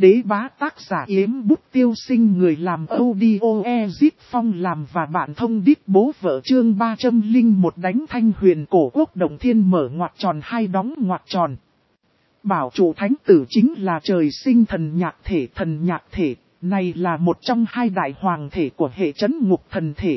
Đế bá tác giả Yếm Bút Tiêu Sinh, người làm audio Ezit Phong làm và bạn thông đít bố vợ. Chương 301 đánh Thanh Huyền cổ quốc Động Thiên mở ngoặc tròn hai đóng ngoặc tròn. Bảo chủ thánh tử chính là trời sinh thần nhạc thể, này là một trong hai đại hoàng thể của hệ trấn ngục thần thể.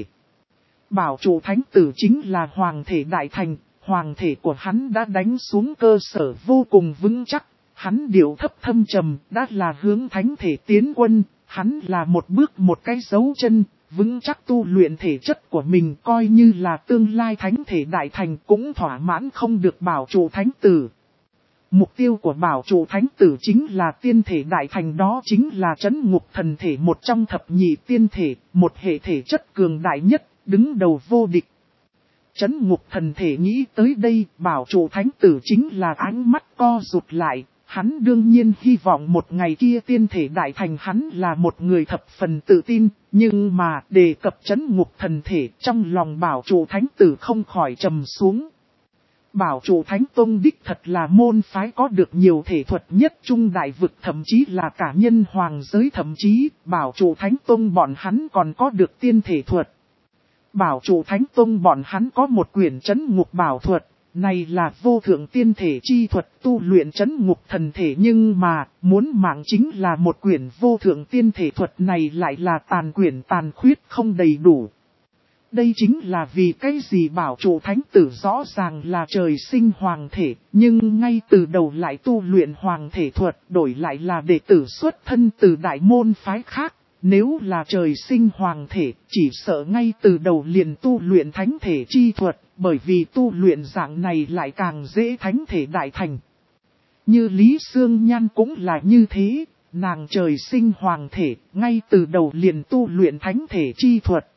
Bảo chủ thánh tử chính là hoàng thể đại thành, hoàng thể của hắn đã đánh xuống cơ sở vô cùng vững chắc. Hắn điệu thấp thâm trầm, đã là hướng thánh thể tiến quân, hắn là một bước một cái dấu chân, vững chắc tu luyện thể chất của mình, coi như là tương lai thánh thể đại thành cũng thỏa mãn không được bảo chủ thánh tử. Mục tiêu của bảo chủ thánh tử chính là tiên thể đại thành, đó chính là trấn ngục thần thể, một trong thập nhị tiên thể, một hệ thể chất cường đại nhất, đứng đầu vô địch. Trấn ngục thần thể nghĩ tới đây, bảo chủ thánh tử chính là ánh mắt co rụt lại. Hắn đương nhiên hy vọng một ngày kia tiên thể đại thành, hắn là một người thập phần tự tin, nhưng mà đề cập trấn ngục thần thể, trong lòng bảo chủ thánh tử không khỏi trầm xuống. Bảo chủ thánh tông đích thật là môn phái có được nhiều thể thuật nhất trung đại vực, thậm chí là cả nhân hoàng giới, thậm chí bảo chủ thánh tông bọn hắn còn có được tiên thể thuật. Bảo chủ thánh tông bọn hắn có một quyển trấn ngục bảo thuật. Này là vô thượng tiên thể chi thuật tu luyện trấn ngục thần thể, nhưng mà muốn mạng chính là một quyển vô thượng tiên thể thuật này lại là tàn quyển tàn khuyết không đầy đủ. Đây chính là vì cái gì bảo chủ thánh tử rõ ràng là trời sinh hoàng thể, nhưng ngay từ đầu lại tu luyện hoàng thể thuật, đổi lại là đệ tử xuất thân từ đại môn phái khác. Nếu là trời sinh hoàng thể, chỉ sợ ngay từ đầu liền tu luyện thánh thể chi thuật, bởi vì tu luyện dạng này lại càng dễ thánh thể đại thành. Như Lý Sương Nhan cũng là như thế, nàng trời sinh hoàng thể, ngay từ đầu liền tu luyện thánh thể chi thuật.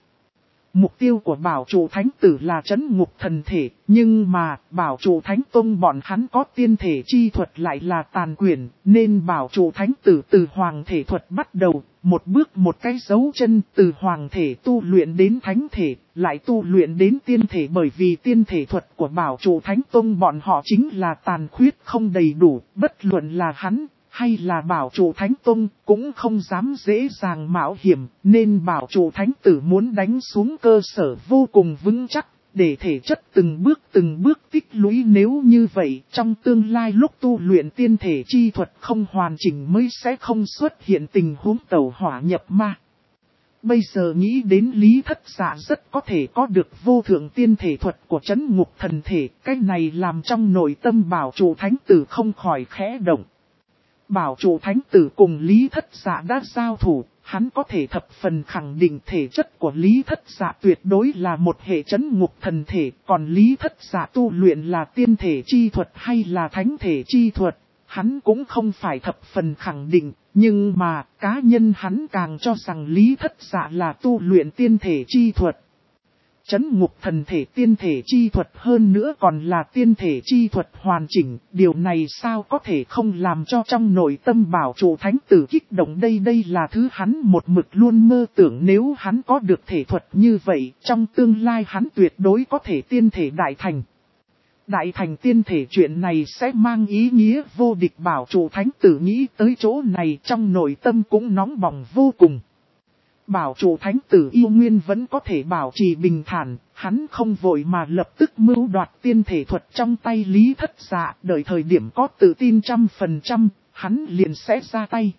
Mục tiêu của bảo chủ thánh tử là trấn ngục thần thể, nhưng mà bảo chủ thánh tông bọn hắn có tiên thể chi thuật lại là tàn quyển, nên bảo chủ thánh tử từ hoàng thể thuật bắt đầu, một bước một cái dấu chân, từ hoàng thể tu luyện đến thánh thể, lại tu luyện đến tiên thể, bởi vì tiên thể thuật của bảo chủ thánh tông bọn họ chính là tàn khuyết không đầy đủ, bất luận là hắn hay là bảo chủ thánh tông cũng không dám dễ dàng mạo hiểm, nên bảo chủ thánh tử muốn đánh xuống cơ sở vô cùng vững chắc, để thể chất từng bước tích lũy, nếu như vậy trong tương lai lúc tu luyện tiên thể chi thuật không hoàn chỉnh mới sẽ không xuất hiện tình huống tẩu hỏa nhập ma. Bây giờ nghĩ đến Lý Thất Dạ rất có thể có được vô thượng tiên thể thuật của trấn ngục thần thể, cái này làm trong nội tâm bảo chủ thánh tử không khỏi khẽ động. Bảo chủ thánh tử cùng Lý Thất Dạ đã giao thủ, hắn có thể thập phần khẳng định thể chất của Lý Thất Dạ tuyệt đối là một hệ trấn ngục thần thể, còn Lý Thất Dạ tu luyện là tiên thể chi thuật hay là thánh thể chi thuật, hắn cũng không phải thập phần khẳng định, nhưng mà cá nhân hắn càng cho rằng Lý Thất Dạ là tu luyện tiên thể chi thuật. Trấn ngục thần thể tiên thể chi thuật, hơn nữa còn là tiên thể chi thuật hoàn chỉnh, điều này sao có thể không làm cho trong nội tâm bảo chủ thánh tử kích động. Đây là thứ hắn một mực luôn mơ tưởng, nếu hắn có được thể thuật như vậy, trong tương lai hắn tuyệt đối có thể tiên thể đại thành. Đại thành tiên thể chuyện này sẽ mang ý nghĩa vô địch, bảo chủ thánh tử nghĩ tới chỗ này trong nội tâm cũng nóng bỏng vô cùng. Bảo chủ thánh tử yêu nguyên vẫn có thể bảo trì bình thản, hắn không vội mà lập tức mưu đoạt tiên thể thuật trong tay Lý Thất Dạ, đợi thời điểm có tự tin 100%, hắn liền sẽ ra tay.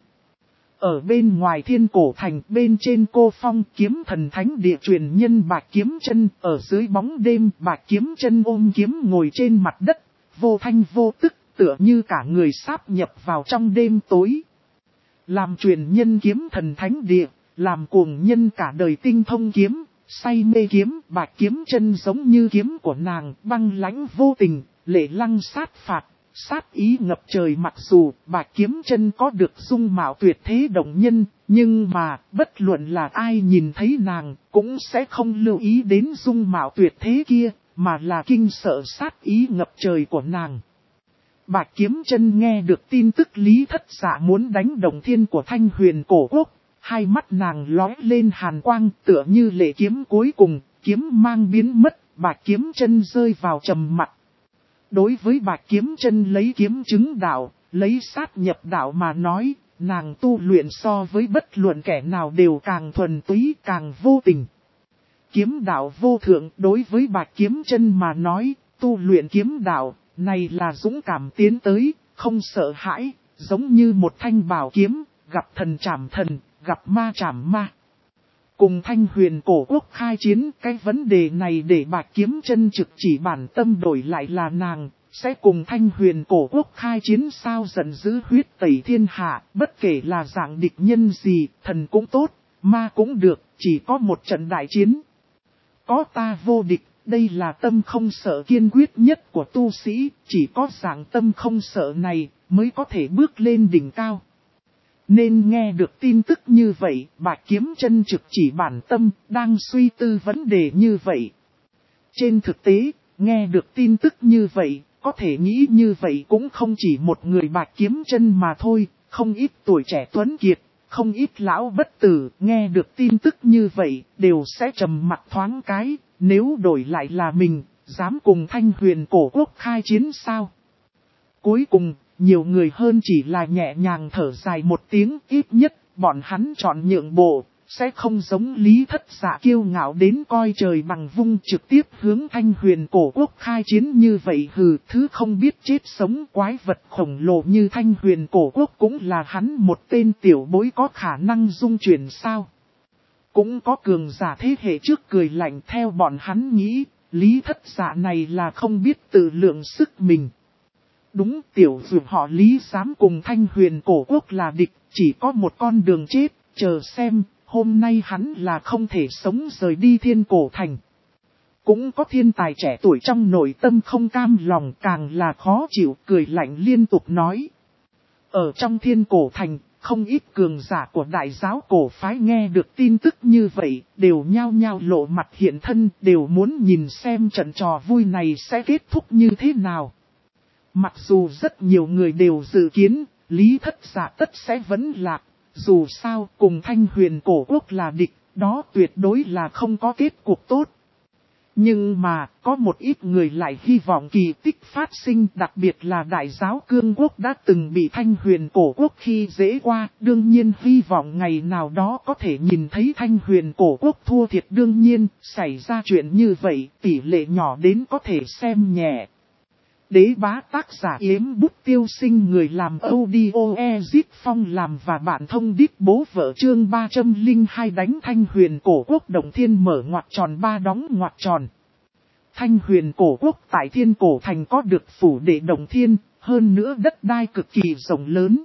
Ở bên ngoài Thiên Cổ Thành, bên trên Cô Phong, kiếm thần thánh địa truyền nhân Bạch Kiếm Chân, ở dưới bóng đêm Bạch Kiếm Chân ôm kiếm ngồi trên mặt đất, vô thanh vô tức, tựa như cả người sáp nhập vào trong đêm tối. Làm truyền nhân kiếm thần thánh địa, làm cuồng nhân cả đời tinh thông kiếm, say mê kiếm, Bạch Kiếm Chân giống như kiếm của nàng, băng lãnh vô tình, lệ lăng sát phạt, sát ý ngập trời. Mặc dù Bạch Kiếm Chân có được dung mạo tuyệt thế động nhân, nhưng mà bất luận là ai nhìn thấy nàng, cũng sẽ không lưu ý đến dung mạo tuyệt thế kia, mà là kinh sợ sát ý ngập trời của nàng. Bạch Kiếm Chân nghe được tin tức Lý Thất Dạ muốn đánh Động Thiên của Thanh Huyền cổ quốc, hai mắt nàng lóe lên hàn quang, tựa như lệ kiếm cuối cùng, kiếm mang biến mất, Bạch Kiếm Chân rơi vào trầm mặc. Đối với Bạch Kiếm Chân lấy kiếm chứng đạo, lấy sát nhập đạo mà nói, nàng tu luyện so với bất luận kẻ nào đều càng thuần túy, càng vô tình. Kiếm đạo vô thượng đối với Bạch Kiếm Chân mà nói, tu luyện kiếm đạo, này là dũng cảm tiến tới, không sợ hãi, giống như một thanh bảo kiếm, gặp thần chảm thần, gặp ma chảm ma. Cùng Thanh Huyền cổ quốc khai chiến, cái vấn đề này để Bạch Kiếm Chân trực chỉ bản tâm đổi lại là nàng, sẽ cùng Thanh Huyền cổ quốc khai chiến sao, giận dữ huyết tẩy thiên hạ, bất kể là dạng địch nhân gì, thần cũng tốt, ma cũng được, chỉ có một trận đại chiến. Có ta vô địch, đây là tâm không sợ kiên quyết nhất của tu sĩ, chỉ có dạng tâm không sợ này mới có thể bước lên đỉnh cao. Nên nghe được tin tức như vậy, Bạch Kiếm Chân trực chỉ bản tâm, đang suy tư vấn đề như vậy. Trên thực tế, nghe được tin tức như vậy, có thể nghĩ như vậy cũng không chỉ một người Bạch Kiếm Chân mà thôi, không ít tuổi trẻ tuấn kiệt, không ít lão bất tử, nghe được tin tức như vậy, đều sẽ trầm mặt thoáng cái, nếu đổi lại là mình, dám cùng Thanh Huyền cổ quốc khai chiến sao? Cuối cùng, nhiều người hơn chỉ là nhẹ nhàng thở dài một tiếng, ít nhất, bọn hắn chọn nhượng bộ, sẽ không giống Lý Thất Dạ kiêu ngạo đến coi trời bằng vung trực tiếp hướng Thanh Huyền cổ quốc khai chiến như vậy. Hừ, thứ không biết chết sống quái vật khổng lồ như Thanh Huyền cổ quốc cũng là hắn một tên tiểu bối có khả năng dung chuyển sao? Cũng có cường giả thế hệ trước cười lạnh theo bọn hắn nghĩ, Lý Thất Dạ này là không biết tự lượng sức mình. Đúng, tiểu dược họ Lý dám cùng Thanh Huyền cổ quốc là địch, chỉ có một con đường chết, chờ xem, hôm nay hắn là không thể sống rời đi Thiên Cổ Thành. Cũng có thiên tài trẻ tuổi trong nội tâm không cam lòng, càng là khó chịu, cười lạnh liên tục nói. Ở trong Thiên Cổ Thành, không ít cường giả của đại giáo cổ phái nghe được tin tức như vậy, đều nhao nhao lộ mặt hiện thân, đều muốn nhìn xem trận trò vui này sẽ kết thúc như thế nào. Mặc dù rất nhiều người đều dự kiến, Lý Thất Dạ tất sẽ vẫn lạc, dù sao cùng Thanh Huyền cổ quốc là địch, đó tuyệt đối là không có kết cục tốt. Nhưng mà, có một ít người lại hy vọng kỳ tích phát sinh, đặc biệt là đại giáo cương quốc đã từng bị Thanh Huyền cổ quốc khi dễ qua, đương nhiên hy vọng ngày nào đó có thể nhìn thấy Thanh Huyền cổ quốc thua thiệt. Đương nhiên, xảy ra chuyện như vậy, tỷ lệ nhỏ đến có thể xem nhẹ. Đế bá tác giả Yếm Bút Tiêu Sinh, người làm audio Ezit Phong làm và bạn thông điệp bố vợ chương 302 đánh Thanh Huyền cổ quốc Động Thiên mở ngoặc tròn 3 đóng ngoặc tròn. Thanh Huyền cổ quốc tại Thiên Cổ Thành có được phủ đệ Động Thiên, hơn nữa đất đai cực kỳ rộng lớn.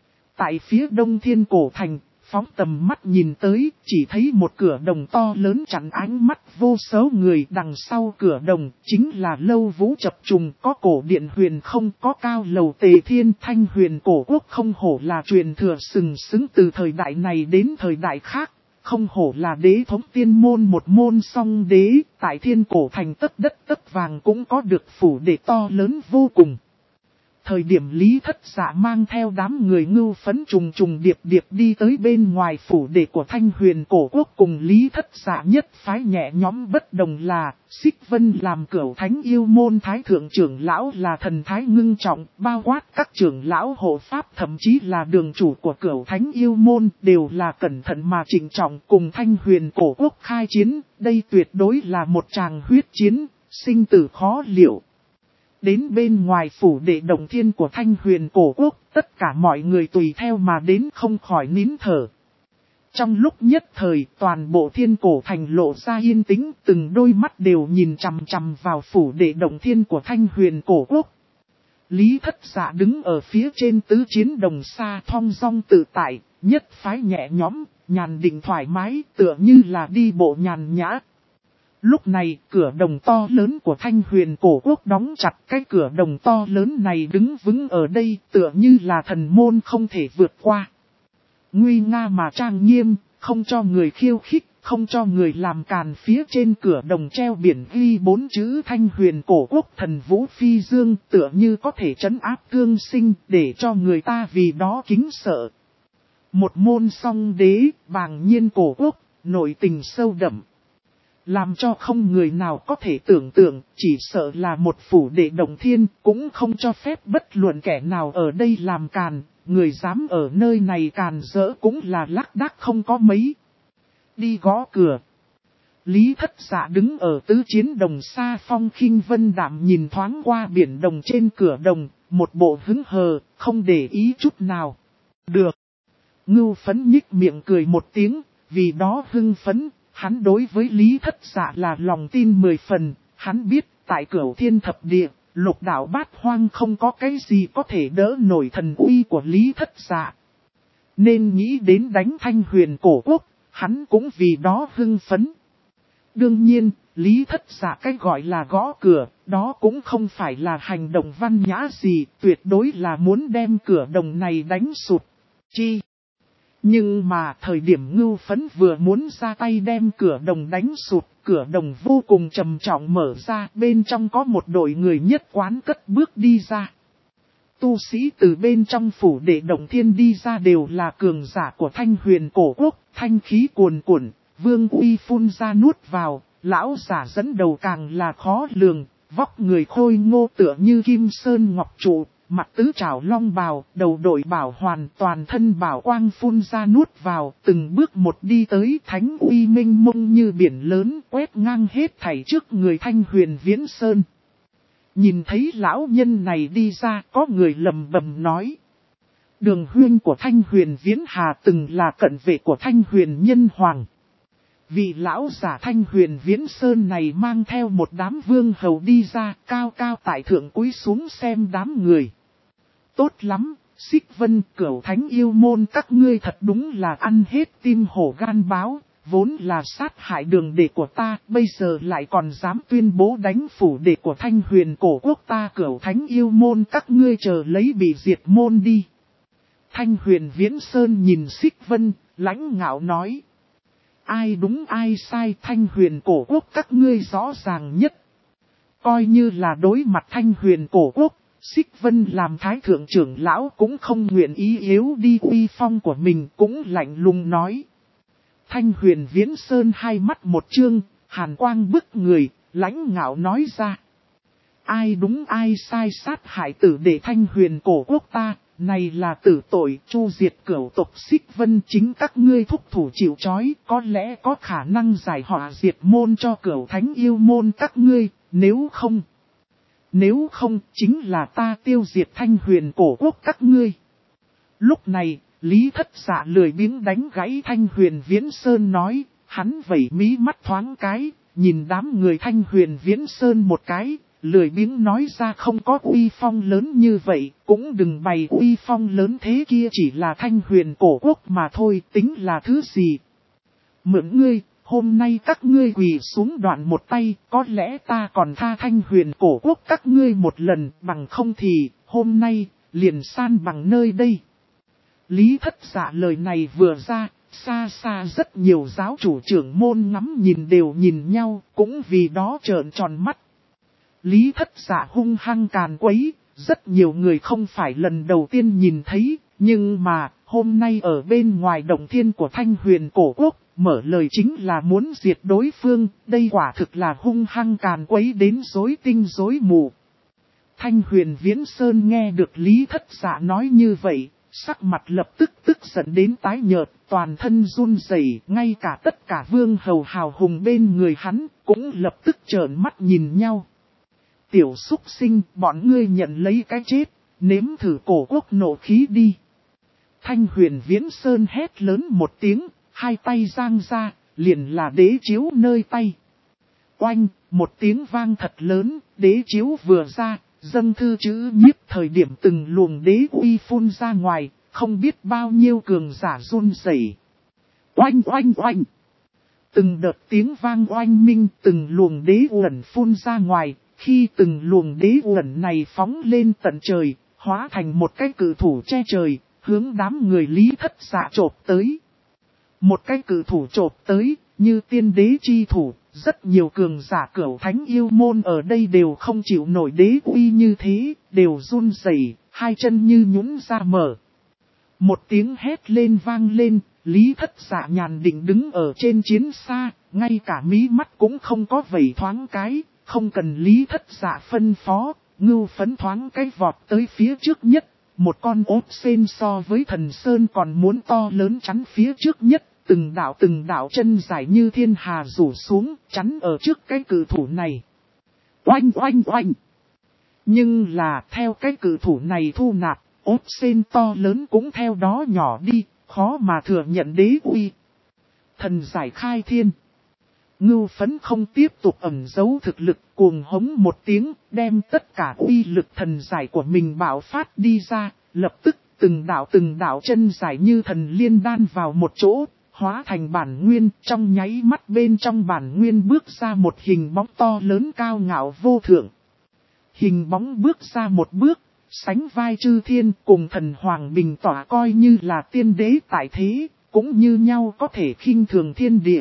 Tại phía đông Thiên Cổ Thành, phóng tầm mắt nhìn tới, chỉ thấy một cửa đồng to lớn chặn ánh mắt vô số người. Đằng sau cửa đồng, chính là lâu vũ chập trùng, có cổ điện huyền không, có cao lầu tề thiên. Thanh Huyền cổ quốc không hổ là truyền thừa sừng sững từ thời đại này đến thời đại khác. Không hổ là đế thống tiên môn một môn song đế, tại Thiên Cổ Thành tất đất tất vàng cũng có được phủ đệ to lớn vô cùng. Thời điểm Lý Thất Dạ mang theo đám người ngưu phấn trùng trùng điệp điệp đi tới bên ngoài phủ đệ của Thanh Huyền cổ quốc, cùng Lý Thất Dạ nhất phái nhẹ nhóm bất đồng là, Xích Vân làm Cửu Thánh yêu môn thái thượng trưởng lão là thần thái ngưng trọng, bao quát các trưởng lão hộ pháp thậm chí là đường chủ của Cửu Thánh yêu môn đều là cẩn thận mà trịnh trọng cùng Thanh Huyền cổ quốc khai chiến. Đây tuyệt đối là một tràng huyết chiến, sinh tử khó liệu. Đến bên ngoài phủ đệ Động Thiên của Thanh Huyền cổ quốc, tất cả mọi người tùy theo mà đến không khỏi nín thở. Trong lúc nhất thời, toàn bộ Thiên Cổ Thành lộ ra yên tĩnh, từng đôi mắt đều nhìn chằm chằm vào phủ đệ Động Thiên của Thanh Huyền cổ quốc. Lý Thất Dạ đứng ở phía trên tứ chiến đồng xa thong dong tự tại, nhất phái nhẹ nhõm, nhàn định thoải mái, tựa như là đi bộ nhàn nhã. Lúc này, cửa đồng to lớn của Thanh Huyền cổ quốc đóng chặt, cái cửa đồng to lớn này đứng vững ở đây, tựa như là thần môn không thể vượt qua. Nguy nga mà trang nghiêm, không cho người khiêu khích, không cho người làm càn. Phía trên cửa đồng treo biển ghi 4 chữ Thanh Huyền cổ quốc thần vũ phi dương, tựa như có thể trấn áp cương sinh, để cho người ta vì đó kính sợ. Một môn song đế, bàng nhiên cổ quốc, nội tình sâu đậm. Làm cho không người nào có thể tưởng tượng, chỉ sợ là một phủ đệ Động Thiên, cũng không cho phép bất luận kẻ nào ở đây làm càn, người dám ở nơi này càn rỡ cũng là lác đác không có mấy. Đi gõ cửa. Lý Thất Dạ đứng ở tứ chiến đồng xa phong khinh vân đạm nhìn thoáng qua biển đồng trên cửa đồng, một bộ hứng hờ, không để ý chút nào. Được. Ngưu Phấn nhích miệng cười một tiếng, vì đó hưng phấn, hắn đối với Lý Thất Dạ là lòng tin 10 phần, hắn biết tại Cửu Thiên Thập Địa, Lục Đạo Bát Hoang không có cái gì có thể đỡ nổi thần uy của Lý Thất Dạ. Nên nghĩ đến đánh Thanh Huyền cổ quốc, hắn cũng vì đó hưng phấn. Đương nhiên, Lý Thất Dạ cái gọi là gõ cửa, đó cũng không phải là hành động văn nhã gì, tuyệt đối là muốn đem cửa đồng này đánh sụp. Chi? Nhưng mà thời điểm Ngưu Phấn vừa muốn ra tay đem cửa đồng đánh sụp, cửa đồng vô cùng trầm trọng mở ra, bên trong có một đội người nhất quán cất bước đi ra. Tu sĩ từ bên trong phủ đệ Động Thiên đi ra đều là cường giả của Thanh Huyền cổ quốc, thanh khí cuồn cuộn, vương uy phun ra nuốt vào, lão giả dẫn đầu càng là khó lường, vóc người khôi ngô tựa như kim sơn ngọc trụ, mặt tứ trảo long bào, đầu đội bảo hoàn, toàn thân bảo quang phun ra nuốt vào, từng bước một đi tới thánh uy minh mông như biển lớn, quét ngang hết thảy trước người Thanh Huyền Viễn Sơn. Nhìn thấy lão nhân này đi ra, có người lầm bầm nói. Đường huynh của Thanh Huyền Viễn Hà từng là cận vệ của Thanh Huyền Nhân Hoàng. Vị lão giả Thanh Huyền Viễn Sơn này mang theo một đám vương hầu đi ra, cao cao tại thượng cúi xuống xem đám người. Tốt lắm, Xích Vân Cửu Thánh yêu môn các ngươi thật đúng là ăn hết tim hổ gan báo, vốn là sát hại đường đệ của ta, bây giờ lại còn dám tuyên bố đánh phủ đệ của Thanh Huyền cổ quốc ta. Cửu Thánh yêu môn các ngươi chờ lấy bị diệt môn đi. Thanh Huyền Viễn Sơn nhìn Xích Vân, lãnh ngạo nói. Ai đúng ai sai, Thanh Huyền cổ quốc các ngươi rõ ràng nhất. Coi như là đối mặt Thanh Huyền cổ quốc, Xích Vân làm thái thượng trưởng lão cũng không nguyện ý yếu đi uy phong của mình, cũng lạnh lùng nói. Thanh Huyền Viễn Sơn hai mắt một trương, hàn quang bức người, lãnh ngạo nói ra. Ai đúng ai sai sát hại tử để Thanh Huyền cổ quốc ta, này là tử tội chu diệt cửu tộc Xích Vân, chính các ngươi thúc thủ chịu trói, có lẽ có khả năng giải họa diệt môn cho Cửu Thánh yêu môn các ngươi, nếu không chính là ta tiêu diệt Thanh Huyền cổ quốc các ngươi. Lúc này, Lý Thất Dạ lười biếng đánh gãy Thanh Huyền Viễn Sơn nói, hắn vẩy mí mắt thoáng cái, nhìn đám người Thanh Huyền Viễn Sơn một cái, lười biếng nói ra không có uy phong lớn như vậy, cũng đừng bày uy phong lớn thế kia, chỉ là Thanh Huyền cổ quốc mà thôi, tính là thứ gì. Mượn ngươi, hôm nay các ngươi quỳ xuống đoạn một tay, có lẽ ta còn tha Thanh Huyền cổ quốc các ngươi một lần, bằng không thì, hôm nay, liền san bằng nơi đây. Lý Thất Dạ lời này vừa ra, xa xa rất nhiều giáo chủ trưởng môn ngắm nhìn đều nhìn nhau, cũng vì đó trợn tròn mắt. Lý Thất Dạ hung hăng càn quấy, rất nhiều người không phải lần đầu tiên nhìn thấy, nhưng mà, hôm nay ở bên ngoài Động Thiên của Thanh Huyền cổ quốc, mở lời chính là muốn diệt đối phương, đây quả thực là hung hăng càn quấy đến rối tinh rối mù. Thanh Huyền Viễn Sơn nghe được Lý Thất Dạ nói như vậy, sắc mặt lập tức tức giận đến tái nhợt, toàn thân run rẩy, ngay cả tất cả vương hầu hào hùng bên người hắn, cũng lập tức trợn mắt nhìn nhau. Tiểu súc sinh, bọn ngươi nhận lấy cái chết, nếm thử cổ quốc nộ khí đi. Thanh Huyền Viễn Sơn hét lớn một tiếng, hai tay giang ra, liền là đế chiếu nơi tay. Oanh, một tiếng vang thật lớn, đế chiếu vừa ra, dâng thư chữ nhiếp thời điểm từng luồng đế uy phun ra ngoài, không biết bao nhiêu cường giả run rẩy. Oanh oanh oanh. Từng đợt tiếng vang oanh minh, từng luồng đế uẩn phun ra ngoài, khi từng luồng đế uẩn này phóng lên tận trời, hóa thành một cái cự thủ che trời, hướng đám người Lý Thất Dạ chộp tới. Một cái cự thủ chộp tới, như tiên đế chi thủ, rất nhiều cường giả Cửu Thánh yêu môn ở đây đều không chịu nổi đế uy như thế, đều run rẩy, hai chân như nhũn ra mở. Một tiếng hét lên vang lên, Lý Thất Dạ nhàn định đứng ở trên chiến xa, ngay cả mí mắt cũng không có vẩy thoáng cái, không cần Lý Thất Dạ phân phó, Ngưu Phấn thoáng cái vọt tới phía trước nhất, một con ốt sên so với thần sơn còn muốn to lớn chắn phía trước nhất, từng đạo chân dài như thiên hà rủ xuống, chắn ở trước cái cự thủ này. Oanh oanh oanh! Nhưng là theo cái cự thủ này thu nạp, ốt sên to lớn cũng theo đó nhỏ đi, khó mà thừa nhận đế uy. Thần giải khai thiên. Ngưu Phấn không tiếp tục ẩn giấu thực lực, cuồng hống một tiếng, đem tất cả uy lực thần giải của mình bạo phát đi ra, lập tức từng đạo chân giải như thần liên đan vào một chỗ, hóa thành bản nguyên, trong nháy mắt bên trong bản nguyên bước ra một hình bóng to lớn cao ngạo vô thượng. Hình bóng bước ra một bước, sánh vai chư thiên cùng thần hoàng bình tỏa coi như là tiên đế tại thế, cũng như nhau có thể khinh thường thiên địa.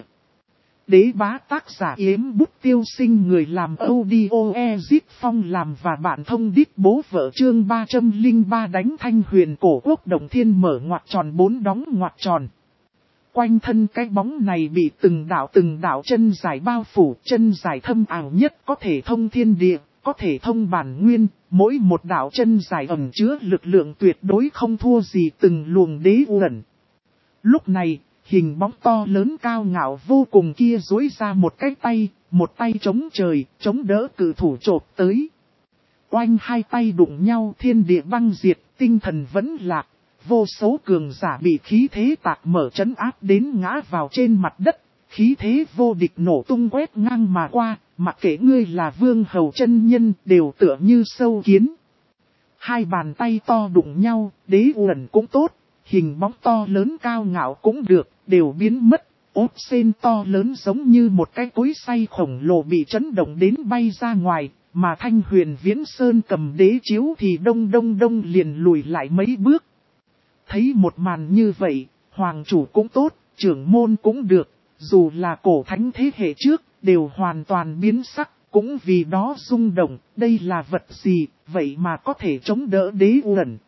Đế bá tác giả Yếm Bút Tiêu Sinh, người làm audio Ezit Phong làm và bạn thông đít bố vợ chương 303 đánh thanh huyền cổ quốc Động Thiên mở ngoặc tròn 4 đóng ngoặc tròn. Quanh thân cái bóng này bị từng đạo chân dài bao phủ, chân dài thâm ảo nhất có thể thông thiên địa, có thể thông bản nguyên, mỗi một đạo chân dài ẩn chứa lực lượng tuyệt đối không thua gì từng luồng đế uẩn. Lúc này, hình bóng to lớn cao ngạo vô cùng kia duỗi ra một tay chống trời, chống đỡ cự thủ chộp tới. Oanh hai tay đụng nhau, thiên địa băng diệt, tinh thần vẫn lạc, vô số cường giả bị khí thế tạc mở trấn áp đến ngã vào trên mặt đất, khí thế vô địch nổ tung quét ngang mà qua, mặc kệ ngươi là vương hầu chân nhân đều tựa như sâu kiến. Hai bàn tay to đụng nhau, đế uẩn cũng tốt, hình bóng to lớn cao ngạo cũng được, đều biến mất. Ốt sên to lớn giống như một cái cối xay khổng lồ bị chấn động đến bay ra ngoài, mà Thanh Huyền Viễn Sơn cầm đế chiếu thì đông liền lùi lại mấy bước. Thấy một màn như vậy, hoàng chủ cũng tốt, trưởng môn cũng được, dù là cổ thánh thế hệ trước, đều hoàn toàn biến sắc, cũng vì đó rung động, đây là vật gì, vậy mà có thể chống đỡ đế uẩn.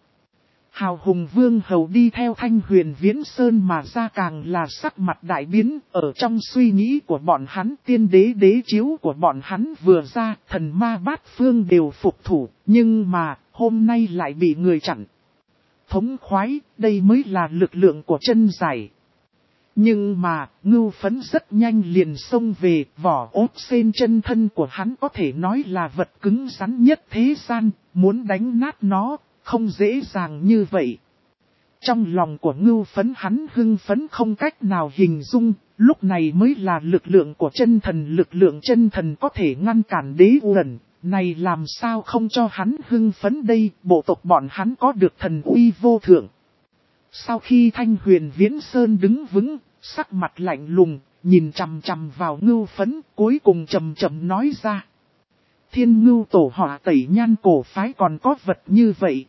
Hào hùng vương hầu đi theo Thanh Huyền Viễn Sơn mà ra càng là sắc mặt đại biến, ở trong suy nghĩ của bọn hắn tiên đế đế chiếu của bọn hắn vừa ra, thần ma bát phương đều phục thủ, nhưng mà hôm nay lại bị người chặn. Thống khoái, đây mới là lực lượng của chân giải. Nhưng mà, Ngưu Phấn rất nhanh liền xông về, vỏ ốt sên chân thân của hắn có thể nói là vật cứng rắn nhất thế gian, muốn đánh nát nó, không dễ dàng như vậy. Trong lòng của Ngưu Phấn hắn hưng phấn không cách nào hình dung, lúc này mới là lực lượng của chân thần, lực lượng chân thần có thể ngăn cản đế uẩn. Này làm sao không cho hắn hưng phấn đây, bộ tộc bọn hắn có được thần uy vô thượng. Sau khi Thanh Huyền Viễn Sơn đứng vững, sắc mặt lạnh lùng, nhìn chằm chằm vào Ngưu Phấn, cuối cùng chậm nói ra. Thiên Ngưu tổ họa Tẩy Nhan cổ phái còn có vật như vậy.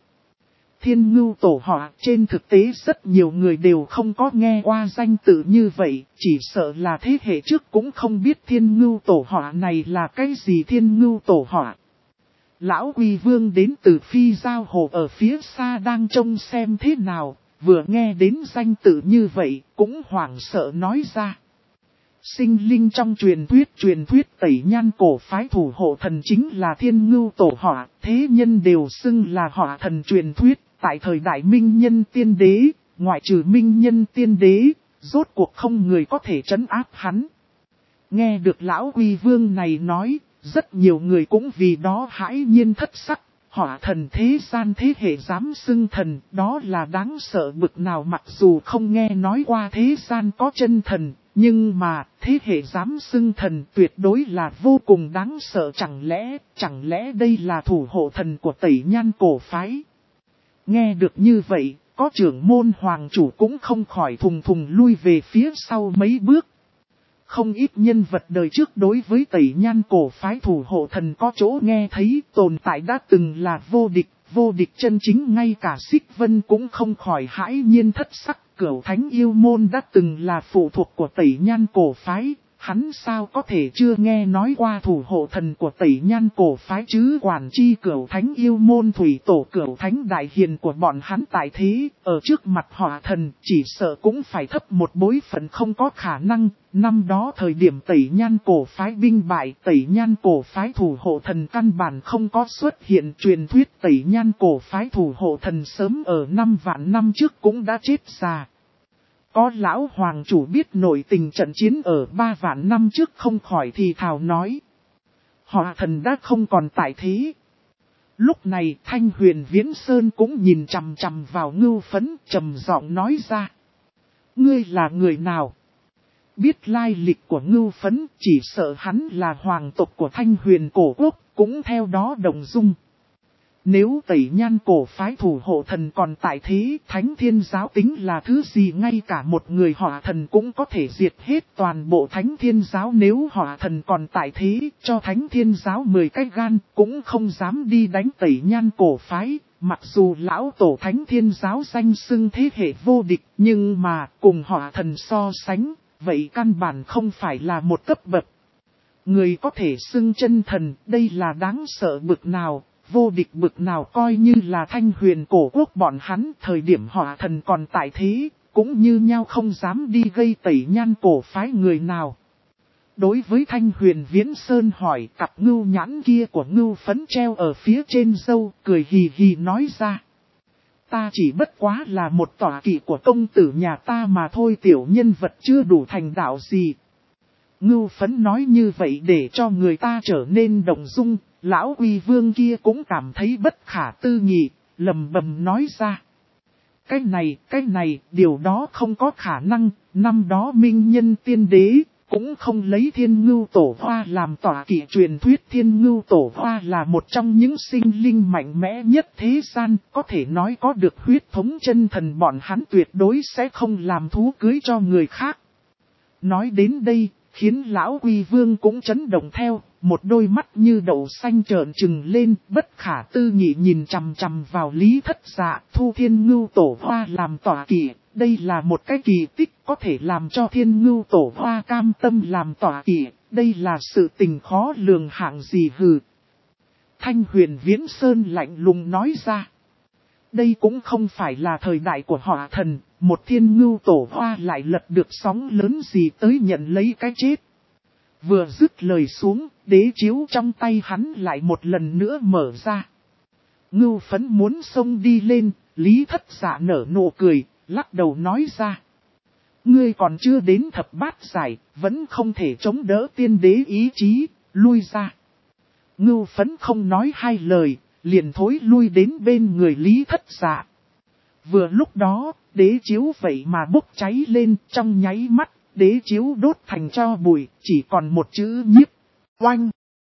Thiên Ngưu tổ họa trên thực tế rất nhiều người đều không có nghe qua danh tự như vậy, chỉ sợ là thế hệ trước cũng không biết Thiên Ngưu tổ họa này là cái gì. Thiên Ngưu tổ họa. Lão Uy Vương đến từ Phi Giao Hồ ở phía xa đang trông xem thế nào, vừa nghe đến danh tự như vậy cũng hoảng sợ nói ra. Sinh linh trong truyền thuyết Tẩy Nhan cổ phái thủ hộ thần chính là Thiên Ngưu tổ họa, thế nhân đều xưng là họa thần truyền thuyết. Tại thời đại Minh Nhân Tiên Đế, ngoại trừ Minh Nhân Tiên Đế, rốt cuộc không người có thể trấn áp hắn. Nghe được Lão Uy Vương này nói, rất nhiều người cũng vì đó hãi nhiên thất sắc. Họa thần thế gian thế hệ dám xưng thần, đó là đáng sợ bực nào. Mặc dù không nghe nói qua thế gian có chân thần, nhưng mà thế hệ dám xưng thần tuyệt đối là vô cùng đáng sợ. Chẳng lẽ đây là thủ hộ thần của Tẩy Nhan cổ phái? Nghe được như vậy, có trưởng môn hoàng chủ cũng không khỏi thùng lui về phía sau mấy bước. Không ít nhân vật đời trước đối với Tẩy Nhan cổ phái thủ hộ thần có chỗ nghe thấy, tồn tại đã từng là vô địch chân chính, ngay cả Xích Vân cũng không khỏi hãi nhiên thất sắc. Cửu Thánh Yêu Môn đã từng là phụ thuộc của Tẩy Nhan cổ phái, Hắn sao có thể chưa nghe nói qua thủ hộ thần của Tẩy Nhan cổ phái chứ, quản chi Cửu Thánh yêu môn thủy tổ Cửu Thánh đại hiền của bọn hắn tại thế, ở trước mặt hỏa thần chỉ sợ cũng phải thấp một bối phận không có khả năng. Năm đó thời điểm Tẩy Nhan cổ phái binh bại, Tẩy Nhan cổ phái thủ hộ thần căn bản không có xuất hiện, truyền thuyết Tẩy Nhan cổ phái thủ hộ thần sớm ở 5 vạn năm trước cũng đã chết già. Có lão hoàng chủ biết nội tình trận chiến ở 3 vạn năm trước không khỏi thì thào nói. Hỏa thần đã không còn tại thế. Lúc này Thanh Huyền Viễn Sơn cũng nhìn chằm chằm vào Ngưu Phấn, trầm giọng nói ra. Ngươi là người nào? Biết lai lịch của Ngưu Phấn, chỉ sợ hắn là hoàng tộc của Thanh Huyền cổ quốc, cũng theo đó đồng dung. Nếu Tẩy Nhan cổ phái thủ hộ thần còn tại thế, Thánh Thiên Giáo tính là thứ gì, ngay cả một người hỏa thần cũng có thể diệt hết toàn bộ Thánh Thiên Giáo. Nếu hỏa thần còn tại thế, cho Thánh Thiên Giáo 10 cái gan, cũng không dám đi đánh Tẩy Nhan cổ phái. Mặc dù lão tổ Thánh Thiên Giáo danh xưng thế hệ vô địch, nhưng mà cùng hỏa thần so sánh, vậy căn bản không phải là một cấp bậc. Người có thể xưng chân thần, đây là đáng sợ bực nào. Vô địch bực nào, coi như là Thanh Huyền cổ quốc bọn hắn thời điểm hỏa thần còn tại thế, cũng như nhau không dám đi gây Tẩy Nhan cổ phái người nào. Đối với Thanh Huyền Viễn Sơn hỏi, cặp ngưu nhãn kia của Ngưu Phấn treo ở phía trên râu, cười hì hì nói ra. Ta chỉ bất quá là một tọa kỵ của công tử nhà ta mà thôi, tiểu nhân vật chưa đủ thành đạo gì. Ngưu Phấn nói như vậy để cho người ta trở nên động dung. Lão Uy Vương kia cũng cảm thấy bất khả tư nghị, lầm bầm nói ra. Cái này, điều đó không có khả năng, năm đó Minh Nhân Tiên Đế, cũng không lấy Thiên Ngưu Tổ Hoa làm tọa kỵ. Truyền thuyết Thiên Ngưu Tổ Hoa là một trong những sinh linh mạnh mẽ nhất thế gian, có thể nói có được huyết thống chân thần, bọn hắn tuyệt đối sẽ không làm thú cưới cho người khác. Nói đến đây, khiến Lão Uy Vương cũng chấn động theo. Một đôi mắt như đậu xanh trợn trừng lên, bất khả tư nghị nhìn chằm chằm vào Lý Thất Dạ. Thu Thiên Ngưu Tổ Hoa làm tọa kỵ, đây là một cái kỳ tích, có thể làm cho Thiên Ngưu Tổ Hoa cam tâm làm tọa kỵ, đây là sự tình khó lường hạng gì hừ. Thanh Huyền Viễn Sơn lạnh lùng nói ra. Đây cũng không phải là thời đại của hỏa thần, một Thiên Ngưu Tổ Hoa lại lật được sóng lớn gì tới nhận lấy cái chết. Vừa dứt lời xuống, đế chiếu trong tay hắn lại một lần nữa mở ra. Ngưu Phấn muốn xông đi lên, Lý Thất Dạ nở nụ cười, lắc đầu nói ra. Ngươi còn chưa đến thập bát giải, vẫn không thể chống đỡ tiên đế ý chí, lui ra. Ngưu Phấn không nói hai lời, liền thối lui đến bên người Lý Thất Dạ. Vừa lúc đó, đế chiếu vậy mà bốc cháy lên, trong nháy mắt. Đế chiếu đốt thành tro bụi, chỉ còn một chữ nhiếp, oanh.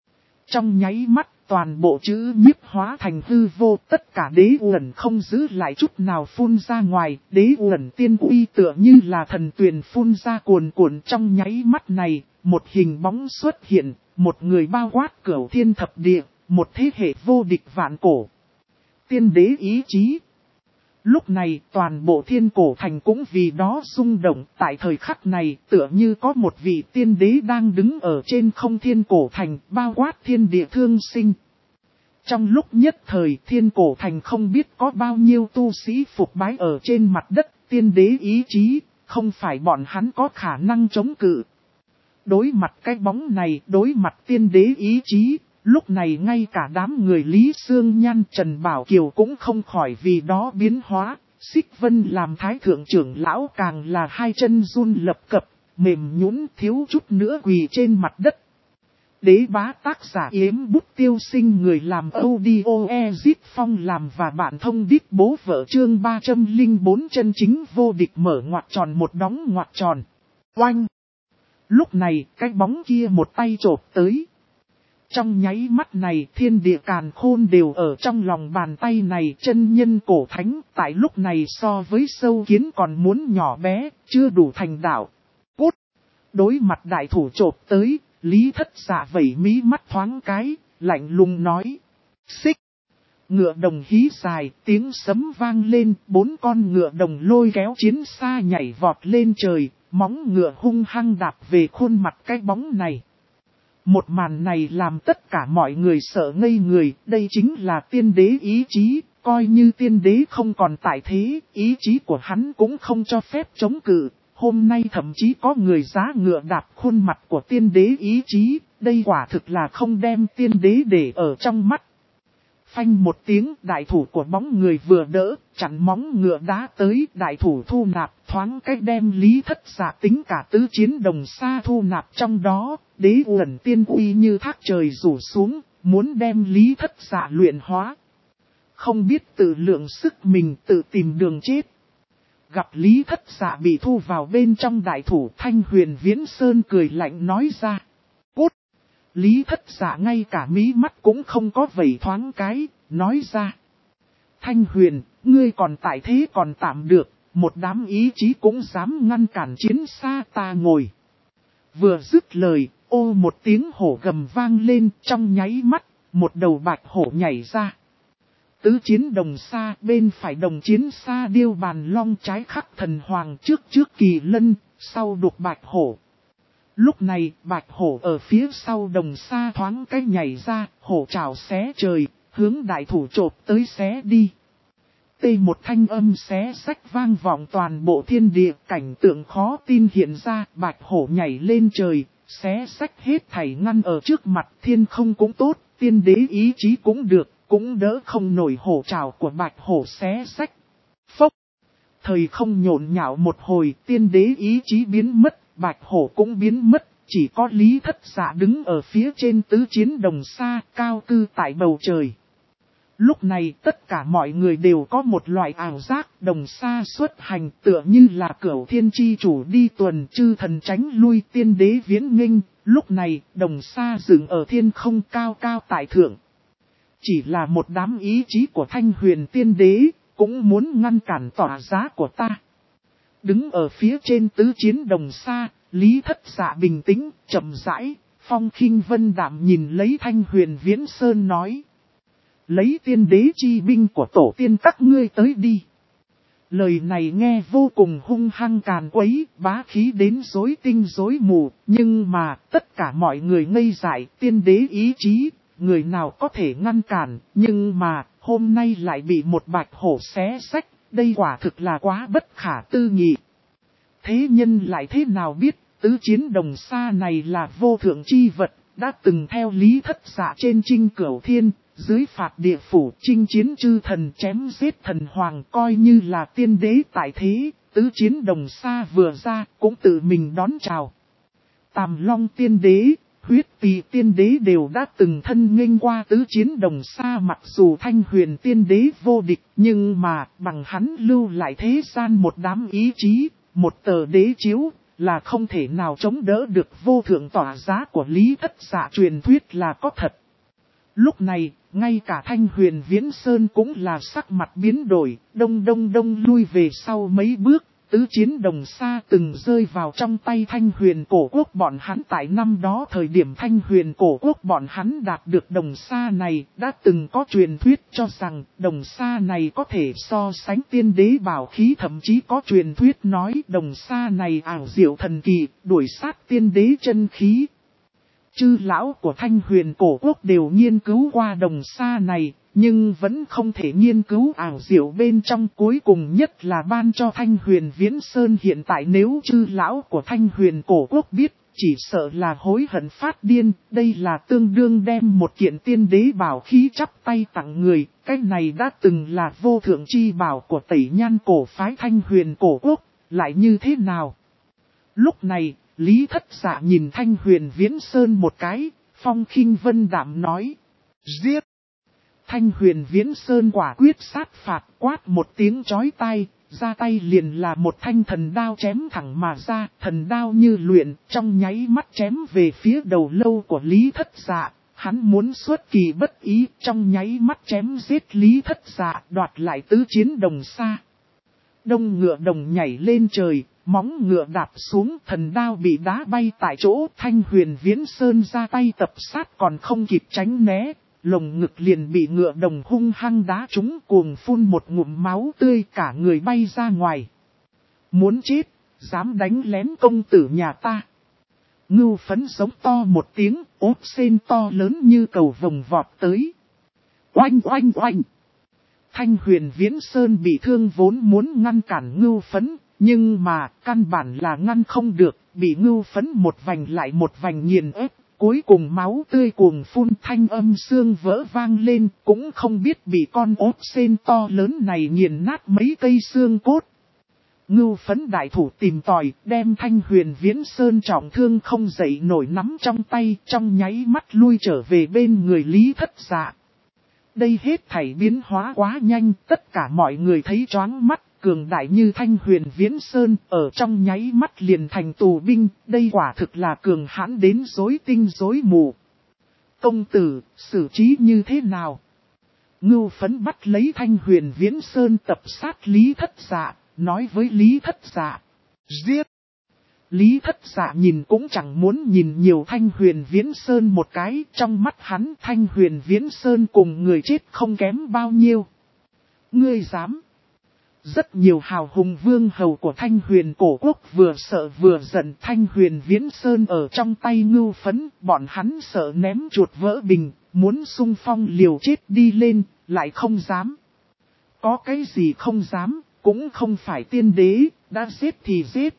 Trong nháy mắt, toàn bộ chữ nhiếp hóa thành hư vô, tất cả đế uẩn không giữ lại chút nào phun ra ngoài. Đế uẩn tiên uy tựa như là thần tuyền phun ra cuồn cuộn. Trong nháy mắt này, một hình bóng xuất hiện, một người bao quát cửu thiên thập địa, một thế hệ vô địch vạn cổ. Tiên đế ý chí. Lúc này toàn bộ thiên cổ thành cũng vì đó rung động, tại thời khắc này tựa như có một vị tiên đế đang đứng ở trên không thiên cổ thành, bao quát thiên địa thương sinh. Trong lúc nhất thời thiên cổ thành không biết có bao nhiêu tu sĩ phục bái ở trên mặt đất, tiên đế ý chí, không phải bọn hắn có khả năng chống cự. Đối mặt cái bóng này, đối mặt tiên đế ý chí. Lúc này ngay cả đám người Lý Sương Nhan Trần Bảo Kiều cũng không khỏi vì đó biến hóa, Xích Vân làm thái thượng trưởng lão càng là hai chân run lập cập, mềm nhũn thiếu chút nữa quỳ trên mặt đất. Đế bá tác giả Yếm Bút Tiêu Sinh, người làm audio Ezit Phong làm và bạn thông đít bố vợ, chương 304 chân chính vô địch mở ngoặc tròn một đóng ngoặc tròn. Oanh! Lúc này cái bóng kia một tay chộp tới. Trong nháy mắt này thiên địa càn khôn đều ở trong lòng bàn tay này, chân nhân cổ thánh tại lúc này so với sâu kiến còn muốn nhỏ bé, chưa đủ thành đạo. Cút! Đối mặt đại thủ chộp tới, Lý Thất Dạ vẩy mí mắt thoáng cái, lạnh lùng nói. Xích! Ngựa đồng hí dài, tiếng sấm vang lên, 4 con ngựa đồng lôi kéo chiến xa nhảy vọt lên trời, móng ngựa hung hăng đạp về khuôn mặt cái bóng này. Một màn này làm tất cả mọi người sợ ngây người, đây chính là tiên đế ý chí, coi như tiên đế không còn tại thế, ý chí của hắn cũng không cho phép chống cự. Hôm nay thậm chí có người giá ngựa đạp khuôn mặt của tiên đế ý chí, đây quả thực là không đem tiên đế để ở trong mắt. Phanh một tiếng, đại thủ của bóng người vừa đỡ, chặn móng ngựa đá tới, đại thủ thu nạp, thoáng cách đem Lý Thất Dạ tính cả tứ chiến đồng xa thu nạp trong đó, đế uẩn tiên uy như thác trời rủ xuống, muốn đem Lý Thất Dạ luyện hóa. Không biết tự lượng sức mình tự tìm đường chết. Gặp Lý Thất Dạ bị thu vào bên trong đại thủ, Thanh Huyền Viễn Sơn cười lạnh nói ra. Cút! Lý Thất Dạ ngay cả mí mắt cũng không có vẩy thoáng cái, nói ra. Thanh Huyền, ngươi còn tại thế còn tạm được, một đám ý chí cũng dám ngăn cản chiến xa ta ngồi. Vừa dứt lời, ô một tiếng hổ gầm vang lên, trong nháy mắt, một đầu bạch hổ nhảy ra. Tứ chiến đồng xa, bên phải đồng chiến xa điêu bàn long, trái khắc thần hoàng, trước kỳ lân, sau đục bạch hổ. Lúc này, bạch hổ ở phía sau đồng xa thoáng cái nhảy ra, hổ trảo xé trời, hướng đại thủ chộp tới xé đi. Tê một thanh âm xé sách vang vọng toàn bộ thiên địa, cảnh tượng khó tin hiện ra, bạch hổ nhảy lên trời, xé sách hết thảy ngăn ở trước mặt, thiên không cũng tốt, tiên đế ý chí cũng được, cũng đỡ không nổi hổ trảo của bạch hổ xé sách. Phốc! Thời không nhộn nhạo một hồi, tiên đế ý chí biến mất, bạch hổ cũng biến mất, chỉ có Lý Thất Dạ đứng ở phía trên tứ chiến đồng xa, cao cư tại bầu trời. Lúc này tất cả mọi người đều có một loại ảo giác, đồng xa xuất hành tựa như là Cửu Thiên Chi Chủ đi tuần, chư thần tránh lui, tiên đế viễn nghênh. Lúc này đồng xa dựng ở thiên không cao cao tại thượng. Chỉ là một đám ý chí của Thanh Huyền tiên đế, cũng muốn ngăn cản tỏa giá của ta. Đứng ở phía trên tứ chiến đồng xa, Lý Thất Dạ bình tĩnh, chậm rãi, phong khinh vân đạm nhìn lấy Thanh Huyền Viễn Sơn nói. Lấy tiên đế chi binh của tổ tiên các ngươi tới đi. Lời này nghe vô cùng hung hăng càn quấy, bá khí đến rối tinh rối mù, nhưng mà tất cả mọi người ngây dại, tiên đế ý chí, người nào có thể ngăn cản, nhưng mà hôm nay lại bị một bạch hổ xé sách, đây quả thực là quá bất khả tư nghị. Thế nhân lại thế nào biết, tứ chiến đồng xa này là vô thượng chi vật, đã từng theo Lý Thất Dạ trên Chinh Cửu Thiên, dưới phạt địa phủ chinh chiến chư thần chém giết thần hoàng, coi như là tiên đế tại thế, tứ chiến đồng xa vừa ra cũng tự mình đón chào. Tàm Long tiên đế, Huyết Tỳ tiên đế đều đã từng thân nghênh qua tứ chiến đồng xa, mặc dù Thanh Huyền tiên đế vô địch, nhưng mà bằng hắn lưu lại thế gian một đám ý chí, một tờ đế chiếu, là không thể nào chống đỡ được vô thượng tỏa giá của Lý Thất Dạ truyền thuyết là có thật. Lúc này, ngay cả Thanh Huyền Viễn Sơn cũng là sắc mặt biến đổi, đông lui về sau mấy bước, tứ chiến đồng xa từng rơi vào trong tay Thanh Huyền cổ quốc bọn hắn. Tại năm đó thời điểm Thanh Huyền cổ quốc bọn hắn đạt được đồng xa này, đã từng có truyền thuyết cho rằng đồng xa này có thể so sánh tiên đế bảo khí, thậm chí có truyền thuyết nói đồng xa này ảo diệu thần kỳ, đuổi sát tiên đế chân khí. Chư lão của Thanh Huyền cổ quốc đều nghiên cứu qua đồng xa này, nhưng vẫn không thể nghiên cứu ảo diệu bên trong. Cuối cùng nhất là ban cho Thanh Huyền Viễn Sơn. Hiện tại nếu chư lão của Thanh Huyền cổ quốc biết, chỉ sợ là hối hận phát điên. Đây là tương đương đem một kiện tiên đế bảo khí chắp tay tặng người. Cái này đã từng là vô thượng chi bảo của Tẩy Nhan cổ phái Thanh Huyền cổ quốc, lại như thế nào? Lúc này, Lý Thất Dạ nhìn Thanh Huyền Viễn Sơn một cái, phong khinh vân đạm nói, giết! Thanh Huyền Viễn Sơn quả quyết sát phạt, quát một tiếng chói tai, ra tay liền là một thanh thần đao chém thẳng mà ra, thần đao như luyện, trong nháy mắt chém về phía đầu lâu của Lý Thất Dạ. Hắn muốn xuất kỳ bất ý, trong nháy mắt chém giết Lý Thất Dạ, đoạt lại tứ chiến đồng xa. Đông ngựa đồng nhảy lên trời, móng ngựa đạp xuống, thần đao bị đá bay tại chỗ. Thanh Huyền Viễn Sơn ra tay tập sát còn không kịp tránh né, lồng ngực liền bị ngựa đồng hung hăng đá trúng, cuồng phun một ngụm máu tươi, cả người bay ra ngoài. Muốn chết, dám đánh lén công tử nhà ta. Ngưu Phấn giống to một tiếng, ốp sên to lớn như cầu vồng vọt tới. Oanh oanh oanh. Thanh Huyền Viễn Sơn bị thương vốn muốn ngăn cản Ngưu Phấn, nhưng mà căn bản là ngăn không được, bị Ngưu Phấn một vành lại một vành nghiền ép. Cuối cùng máu tươi cuồng phun, thanh âm xương vỡ vang lên, cũng không biết bị con ốp sên to lớn này nghiền nát mấy cây xương cốt. Ngưu Phấn đại thủ tìm tòi, đem Thanh Huyền Viễn Sơn trọng thương không dậy nổi nắm trong tay, trong nháy mắt lui trở về bên người Lý Thất Dạ. Đây hết thảy biến hóa quá nhanh, tất cả mọi người thấy choáng mắt. Cường đại như Thanh Huyền Viễn Sơn ở trong nháy mắt liền thành tù binh, đây quả thực là cường hãn đến rối tinh rối mù. Công tử, xử trí như thế nào? Ngưu Phấn bắt lấy Thanh Huyền Viễn Sơn tập sát Lý Thất Dạ, nói với Lý Thất Dạ, giết! Lý Thất Dạ nhìn cũng chẳng muốn nhìn nhiều Thanh Huyền Viễn Sơn một cái, trong mắt hắn Thanh Huyền Viễn Sơn cùng người chết không kém bao nhiêu. Ngươi dám! Rất nhiều hào hùng vương hầu của Thanh Huyền cổ quốc vừa sợ vừa giận. Thanh Huyền Viễn Sơn ở trong tay Ngưu Phấn, bọn hắn sợ ném chuột vỡ bình, muốn xung phong liều chết đi lên, lại không dám. Có cái gì không dám, cũng không phải tiên đế, đã giết thì giết.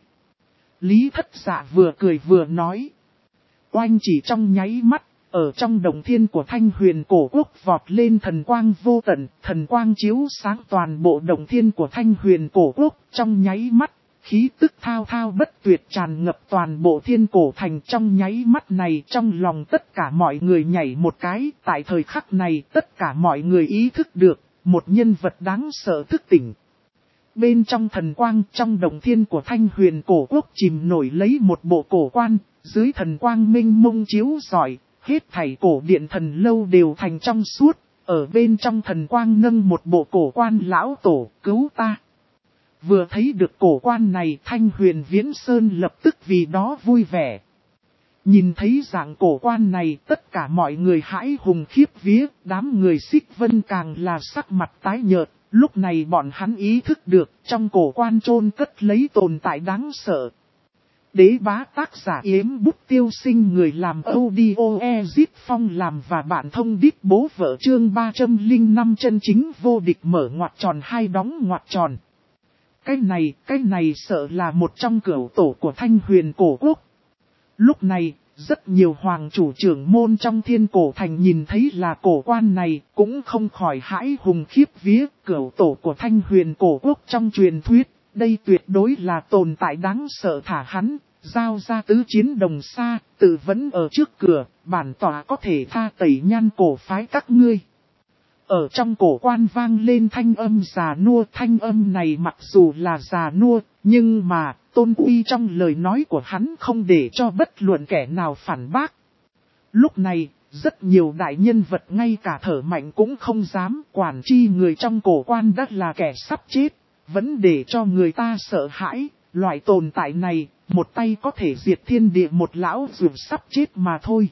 Lý Thất Dạ vừa cười vừa nói. Oanh chỉ trong nháy mắt. Ở trong đồng thiên của Thanh Huyền cổ quốc vọt lên thần quang vô tận, thần quang chiếu sáng toàn bộ đồng thiên của Thanh Huyền cổ quốc, trong nháy mắt, khí tức thao thao bất tuyệt tràn ngập toàn bộ thiên cổ thành. Trong nháy mắt này, trong lòng tất cả mọi người nhảy một cái, tại thời khắc này tất cả mọi người ý thức được, một nhân vật đáng sợ thức tỉnh. Bên trong thần quang, trong đồng thiên của Thanh Huyền cổ quốc chìm nổi lấy một bộ cổ quan, dưới thần quang minh mông chiếu rọi. Hết thảy cổ điện thần lâu đều thành trong suốt, ở bên trong thần quang nâng một bộ cổ quan lão tổ, cứu ta. Vừa thấy được cổ quan này, Thanh Huyền Viễn Sơn lập tức vì đó vui vẻ. Nhìn thấy dạng cổ quan này, tất cả mọi người hãi hùng khiếp vía, đám người Xích Vân càng là sắc mặt tái nhợt. Lúc này bọn hắn ý thức được, trong cổ quan chôn cất lấy tồn tại đáng sợ. Đế bá tác giả Yếm Bút Tiêu Sinh, người làm audio Ezit Phong làm và bạn thông đít bố vợ, chương 305 chân chính vô địch mở ngoặc tròn hai đóng ngoặc tròn. Cái này sợ là một trong cửu tổ của Thanh Huyền cổ quốc. Lúc này, rất nhiều hoàng chủ trưởng môn trong thiên cổ thành nhìn thấy là cổ quan này, cũng không khỏi hãi hùng khiếp vía. Cửu tổ của Thanh Huyền cổ quốc trong truyền thuyết, đây tuyệt đối là tồn tại đáng sợ. Thả hắn, giao ra tứ chiến đồng xa, tự vẫn ở trước cửa, bản tỏa có thể tha tẩy nhan cổ phái các ngươi. Ở trong cổ quan vang lên thanh âm già nua, thanh âm này mặc dù là già nua, nhưng mà tôn uy trong lời nói của hắn không để cho bất luận kẻ nào phản bác. Lúc này, rất nhiều đại nhân vật ngay cả thở mạnh cũng không dám, quản chi người trong cổ quan đã là kẻ sắp chết, vẫn để cho người ta sợ hãi. Loại tồn tại này, một tay có thể diệt thiên địa một lão dù sắp chết mà thôi.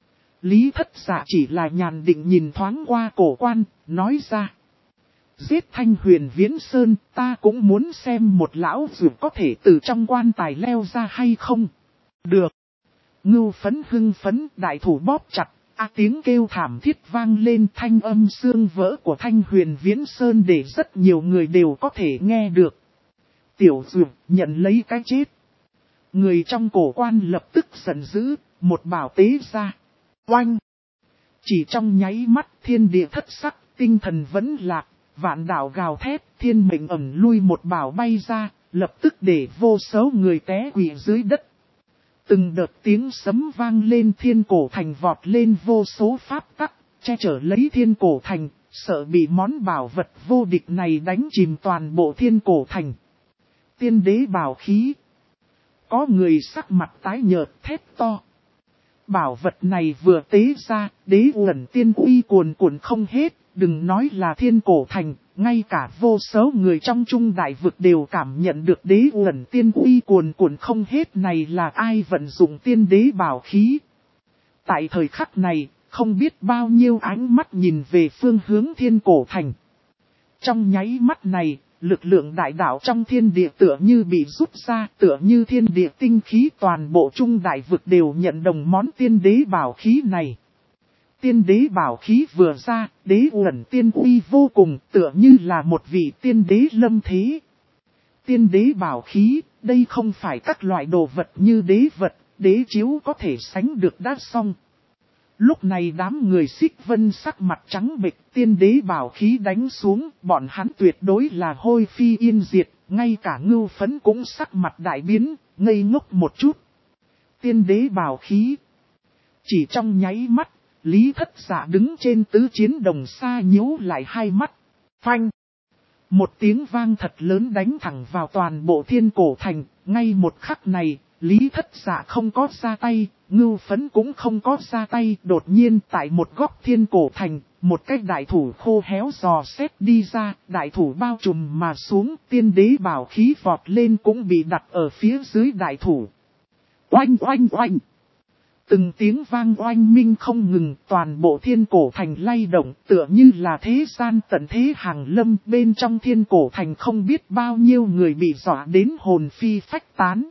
Lý Thất Dạ chỉ là nhàn định nhìn thoáng qua cổ quan, nói ra. Giết Thanh Huyền Viễn Sơn, ta cũng muốn xem một lão dù có thể từ trong quan tài leo ra hay không. Được. Ngưu Phấn hưng phấn, đại thủ bóp chặt, tiếng kêu thảm thiết vang lên, thanh âm xương vỡ của Thanh Huyền Viễn Sơn để rất nhiều người đều có thể nghe được. Tiểu dược nhận lấy cái chết. Người trong cổ quan lập tức giận dữ, một bảo tế ra. Oanh! Chỉ trong nháy mắt thiên địa thất sắc, tinh thần vẫn lạc, vạn đạo gào thét, thiên mệnh ẩn lui một bảo bay ra, lập tức để vô số người té quỵ dưới đất. Từng đợt tiếng sấm vang lên, thiên cổ thành vọt lên vô số pháp tắc, che chở lấy thiên cổ thành, sợ bị món bảo vật vô địch này đánh chìm toàn bộ thiên cổ thành. Tiên đế bảo khí. Có người sắc mặt tái nhợt thét to. Bảo vật này vừa tế ra, đế uẩn tiên uy cuồn cuộn không hết, đừng nói là thiên cổ thành, ngay cả vô số người trong trung đại vực đều cảm nhận được đế uẩn tiên uy cuồn cuộn không hết này là ai vận dụng tiên đế bảo khí. Tại thời khắc này, không biết bao nhiêu ánh mắt nhìn về phương hướng thiên cổ thành. Trong nháy mắt này, lực lượng đại đạo trong thiên địa tựa như bị rút ra, tựa như thiên địa tinh khí toàn bộ trung đại vực đều nhận đồng món tiên đế bảo khí này. Tiên đế bảo khí vừa ra, đế uẩn tiên uy vô cùng, tựa như là một vị tiên đế lâm thế. Tiên đế bảo khí, đây không phải các loại đồ vật như đế vật, đế chiếu có thể sánh được đã xong. Lúc này đám người Xích Vân sắc mặt trắng bệch, tiên đế bảo khí đánh xuống, bọn hắn tuyệt đối là hôi phi yên diệt, ngay cả Ngưu Phấn cũng sắc mặt đại biến, ngây ngốc một chút. Tiên đế bảo khí. Chỉ trong nháy mắt, Lý Thất Dạ đứng trên tứ chiến đồng xa nhíu lại hai mắt. Phanh. Một tiếng vang thật lớn đánh thẳng vào toàn bộ Thiên Cổ Thành, ngay một khắc này, Lý Thất Dạ không có ra tay, Ngưu Phấn cũng không có ra tay. Đột nhiên tại một góc Thiên Cổ Thành, một cái đại thủ khô héo dò xét đi ra, đại thủ bao trùm mà xuống, tiên đế bảo khí vọt lên cũng bị đặt ở phía dưới đại thủ. Oanh oanh oanh! Từng tiếng vang oanh minh không ngừng, toàn bộ Thiên Cổ Thành lay động, tựa như là thế gian tận thế hàng lâm. Bên trong Thiên Cổ Thành không biết bao nhiêu người bị dọa đến hồn phi phách tán.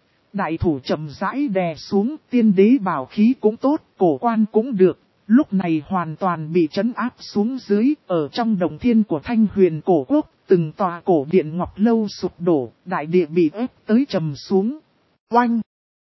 Đại thủ chậm rãi đè xuống, tiên đế bảo khí cũng tốt, cổ quan cũng được, lúc này hoàn toàn bị trấn áp xuống dưới. Ở trong động thiên của Thanh Huyền cổ quốc, từng tòa cổ điện ngọc lâu sụp đổ, đại địa bị ép tới trầm xuống. Oanh!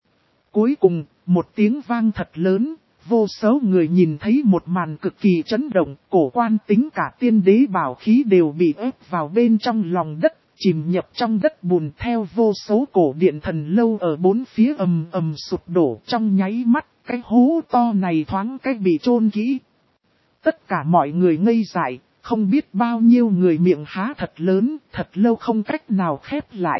Cuối cùng, một tiếng vang thật lớn, vô số người nhìn thấy một màn cực kỳ chấn động, cổ quan tính cả tiên đế bảo khí đều bị ép vào bên trong lòng đất, chìm nhập trong đất bùn. Theo vô số cổ điện thần lâu ở bốn phía ầm ầm sụp đổ, trong nháy mắt, cái hố to này thoáng cách bị chôn kỹ. Tất cả mọi người ngây dại, không biết bao nhiêu người miệng há thật lớn, thật lâu không cách nào khép lại.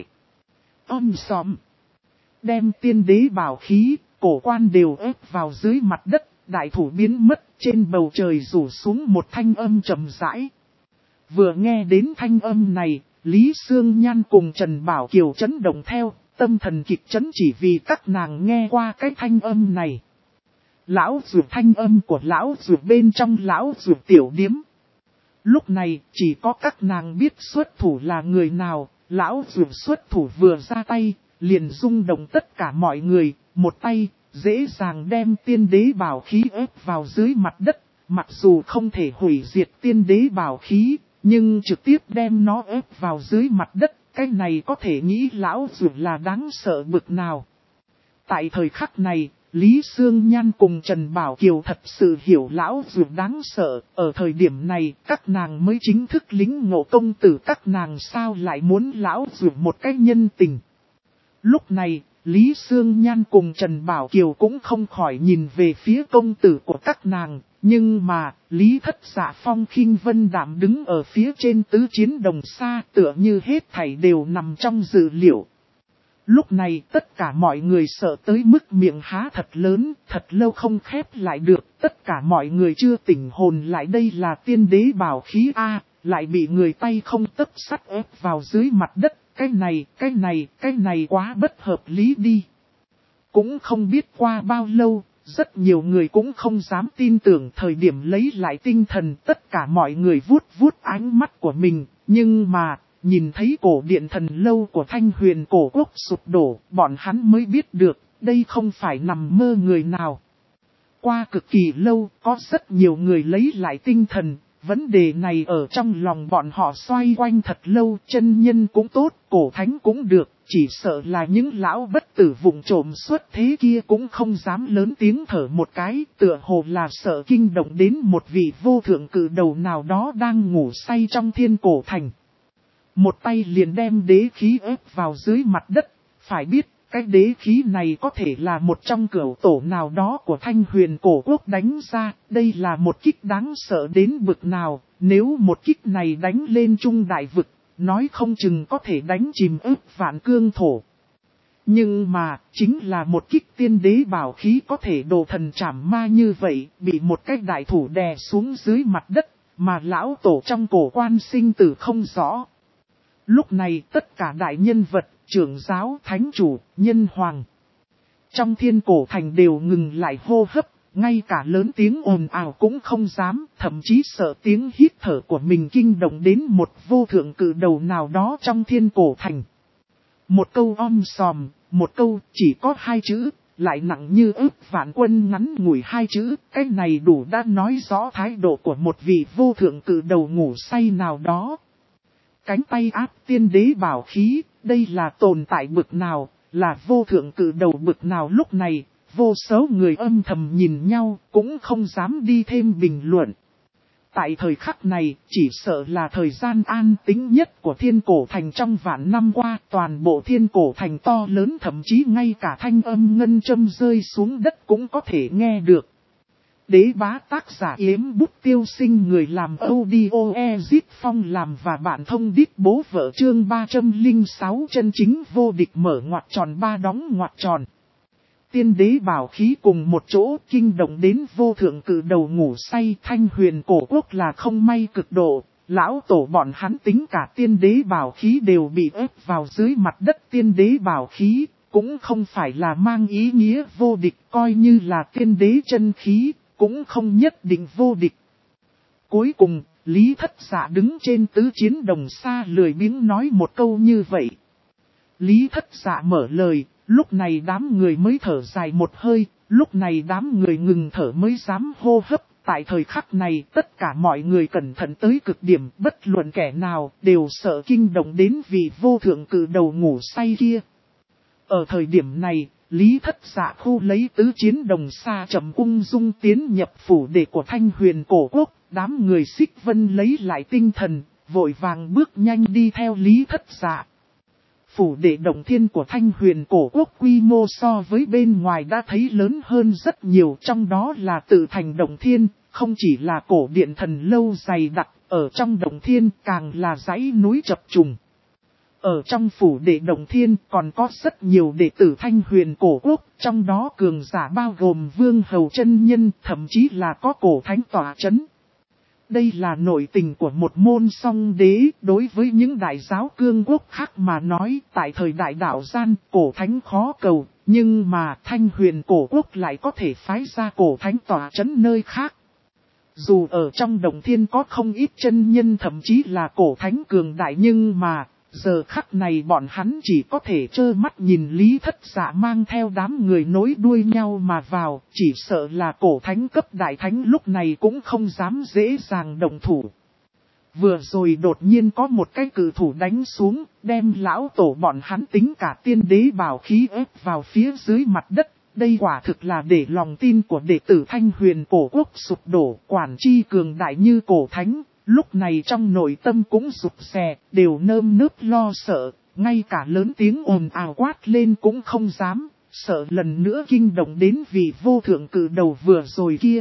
Xòm. Đem tiên đế bảo khí, cổ quan đều ép vào dưới mặt đất, đại thủ biến mất, trên bầu trời rủ xuống một thanh âm trầm rãi. Vừa nghe đến thanh âm này, Lý Sương Nhan cùng Trần Bảo Kiều chấn động theo, tâm thần kịch chấn chỉ vì các nàng nghe qua cái thanh âm này. Lão Dược, thanh âm của Lão Dược bên trong Lão Dược tiểu điếm. Lúc này, chỉ có các nàng biết xuất thủ là người nào. Lão Dược xuất thủ vừa ra tay, liền rung động tất cả mọi người, một tay, dễ dàng đem tiên đế bảo khí ép vào dưới mặt đất. Mặc dù không thể hủy diệt tiên đế bảo khí, nhưng trực tiếp đem nó ép vào dưới mặt đất, cái này có thể nghĩ Lão Dược là đáng sợ bực nào. Tại thời khắc này, Lý Sương Nhan cùng Trần Bảo Kiều thật sự hiểu Lão Dược đáng sợ. Ở thời điểm này, các nàng mới chính thức lính ngộ công tử, các nàng sao lại muốn Lão Dược một cái nhân tình. Lúc này, Lý Sương Nhan cùng Trần Bảo Kiều cũng không khỏi nhìn về phía công tử của các nàng. Nhưng mà, Lý Thất Dạ phong khinh vân đạm đứng ở phía trên tứ chiến đồng xa, tựa như hết thảy đều nằm trong dự liệu. Lúc này tất cả mọi người sợ tới mức miệng há thật lớn, thật lâu không khép lại được. Tất cả mọi người chưa tỉnh hồn lại, đây là tiên đế bảo khí A, lại bị người tay không tấc sắt ép vào dưới mặt đất. Cái này quá bất hợp lý đi. Cũng không biết qua bao lâu, rất nhiều người cũng không dám tin tưởng. Thời điểm lấy lại tinh thần, tất cả mọi người vuốt vuốt ánh mắt của mình. Nhưng mà, nhìn thấy cổ điện thần lâu của Thanh Huyền cổ quốc sụp đổ, bọn hắn mới biết được, đây không phải nằm mơ người nào. Qua cực kỳ lâu, có rất nhiều người lấy lại tinh thần. Vấn đề này ở trong lòng bọn họ xoay quanh thật lâu, chân nhân cũng tốt, cổ thánh cũng được, chỉ sợ là những lão bất tử vụng trộm xuất thế kia cũng không dám lớn tiếng thở một cái, tựa hồ là sợ kinh động đến một vị vô thượng cử đầu nào đó đang ngủ say trong Thiên Cổ Thành. Một tay liền đem đế khí ép vào dưới mặt đất, phải biết, cái đế khí này có thể là một trong cửu tổ nào đó của Thanh Huyền cổ quốc đánh ra, đây là một kích đáng sợ đến bực nào, nếu một kích này đánh lên trung đại vực, nói không chừng có thể đánh chìm ức vạn cương thổ. Nhưng mà, chính là một kích tiên đế bảo khí có thể đồ thần trảm ma như vậy, bị một cái đại thủ đè xuống dưới mặt đất, mà lão tổ trong cổ quan sinh tử không rõ. Lúc này tất cả đại nhân vật, trưởng giáo, thánh chủ, nhân hoàng trong Thiên Cổ Thành đều ngừng lại hô hấp, ngay cả lớn tiếng ồn ào cũng không dám, thậm chí sợ tiếng hít thở của mình kinh động đến một vô thượng cử đầu nào đó trong thiên cổ thành. Một câu om sòm, một câu chỉ có 2 chữ, lại nặng như ức vạn quân ngắn ngủi 2 chữ, cái này đủ đã nói rõ thái độ của một vị vô thượng cử đầu ngủ say nào đó. Cánh tay áp tiên đế bảo khí, đây là tồn tại bực nào, là vô thượng cử đầu bực nào lúc này, vô số người âm thầm nhìn nhau, cũng không dám đi thêm bình luận. Tại thời khắc này, chỉ sợ là thời gian an tĩnh nhất của thiên cổ thành trong vạn năm qua, toàn bộ thiên cổ thành to lớn thậm chí ngay cả thanh âm ngân châm rơi xuống đất cũng có thể nghe được. Đế bá tác giả Yếm Bút Tiêu Sinh, người làm audio Ezit Phong làm và bạn thông đít bố vợ, chương 306 chân chính vô địch mở ngoặc tròn 3 đóng ngoặc tròn. Tiên đế bảo khí cùng một chỗ kinh động đến vô thượng cử đầu ngủ say. Thanh Huyền cổ quốc là không may cực độ, lão tổ bọn hắn tính cả tiên đế bảo khí đều bị ép vào dưới mặt đất. Tiên đế bảo khí cũng không phải là mang ý nghĩa vô địch, coi như là tiên đế chân khí cũng không nhất định vô địch. Cuối cùng, Lý Thất Dạ đứng trên tứ chiến đồng xa lười biếng nói một câu như vậy. Lý Thất Dạ mở lời, lúc này đám người mới thở dài một hơi, lúc này đám người ngừng thở mới dám hô hấp. Tại thời khắc này tất cả mọi người cẩn thận tới cực điểm, bất luận kẻ nào đều sợ kinh động đến vị vô thượng cử đầu ngủ say kia. Ở thời điểm này, Lý Thất Dạ khu lấy tứ chiến đồng xa chậm ung dung tiến nhập phủ đệ của Thanh Huyền cổ quốc. Đám người Xích Vân lấy lại tinh thần, vội vàng bước nhanh đi theo Lý Thất Dạ. Phủ đệ Động Thiên của Thanh Huyền cổ quốc quy mô so với bên ngoài đã thấy lớn hơn rất nhiều, trong đó là tự thành Động Thiên, không chỉ là cổ điện thần lâu dày đặc, ở trong Động Thiên càng là dãy núi chập trùng. Ở trong phủ đệ Động Thiên còn có rất nhiều đệ tử Thanh Huyền cổ quốc, trong đó cường giả bao gồm Vương Hầu chân nhân, thậm chí là có cổ thánh tỏa chấn. Đây là nội tình của một môn song đế, đối với những đại giáo cương quốc khác mà nói, tại thời đại đạo gian, cổ thánh khó cầu, nhưng mà Thanh Huyền cổ quốc lại có thể phái ra cổ thánh tỏa chấn nơi khác. Dù ở trong Động Thiên có không ít chân nhân thậm chí là cổ thánh cường đại, nhưng mà giờ khắc này bọn hắn chỉ có thể trơ mắt nhìn Lý Thất Dạ mang theo đám người nối đuôi nhau mà vào, chỉ sợ là cổ thánh cấp đại thánh lúc này cũng không dám dễ dàng động thủ. Vừa rồi đột nhiên có một cái cử thủ đánh xuống, đem lão tổ bọn hắn tính cả tiên đế bảo khí ép vào phía dưới mặt đất. Đây quả thực là để lòng tin của đệ tử Thanh Huyền cổ quốc sụp đổ. Quản chi cường đại như cổ thánh, lúc này trong nội tâm cũng rụt rè, đều nơm nớp lo sợ, ngay cả lớn tiếng ồn ào quát lên cũng không dám, sợ lần nữa kinh động đến vị vô thượng cử đầu vừa rồi kia.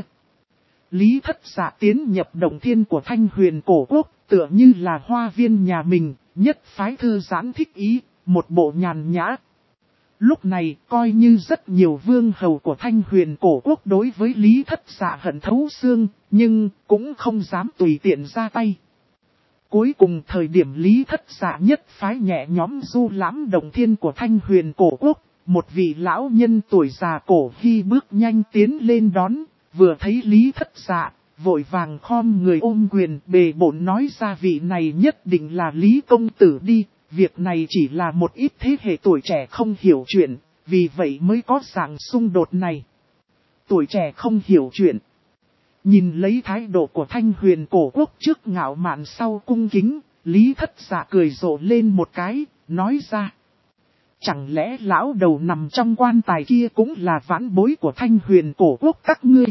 Lý Thất Dạ tiến nhập Động Thiên của Thanh Huyền cổ quốc, tựa như là hoa viên nhà mình, nhất phái thư giãn thích ý, một bộ nhàn nhã. Lúc này, coi như rất nhiều vương hầu của Thanh Huyền cổ quốc đối với Lý Thất Dạ hận thấu xương, nhưng cũng không dám tùy tiện ra tay. Cuối cùng thời điểm Lý Thất Dạ nhất phái nhẹ nhóm du lãm Động Thiên của Thanh Huyền cổ quốc, một vị lão nhân tuổi già cổ khi bước nhanh tiến lên đón, vừa thấy Lý Thất Dạ, vội vàng khom người ôm quyền bề bổn nói ra vị này nhất định là Lý công tử đi. Việc này chỉ là một ít thế hệ tuổi trẻ không hiểu chuyện, vì vậy mới có dạng xung đột này. Tuổi trẻ không hiểu chuyện. Nhìn lấy thái độ của Thanh Huyền cổ quốc trước ngạo mạn sau cung kính, Lý Thất Dạ cười rộ lên một cái, nói ra. Chẳng lẽ lão đầu nằm trong quan tài kia cũng là vãn bối của Thanh Huyền cổ quốc các ngươi?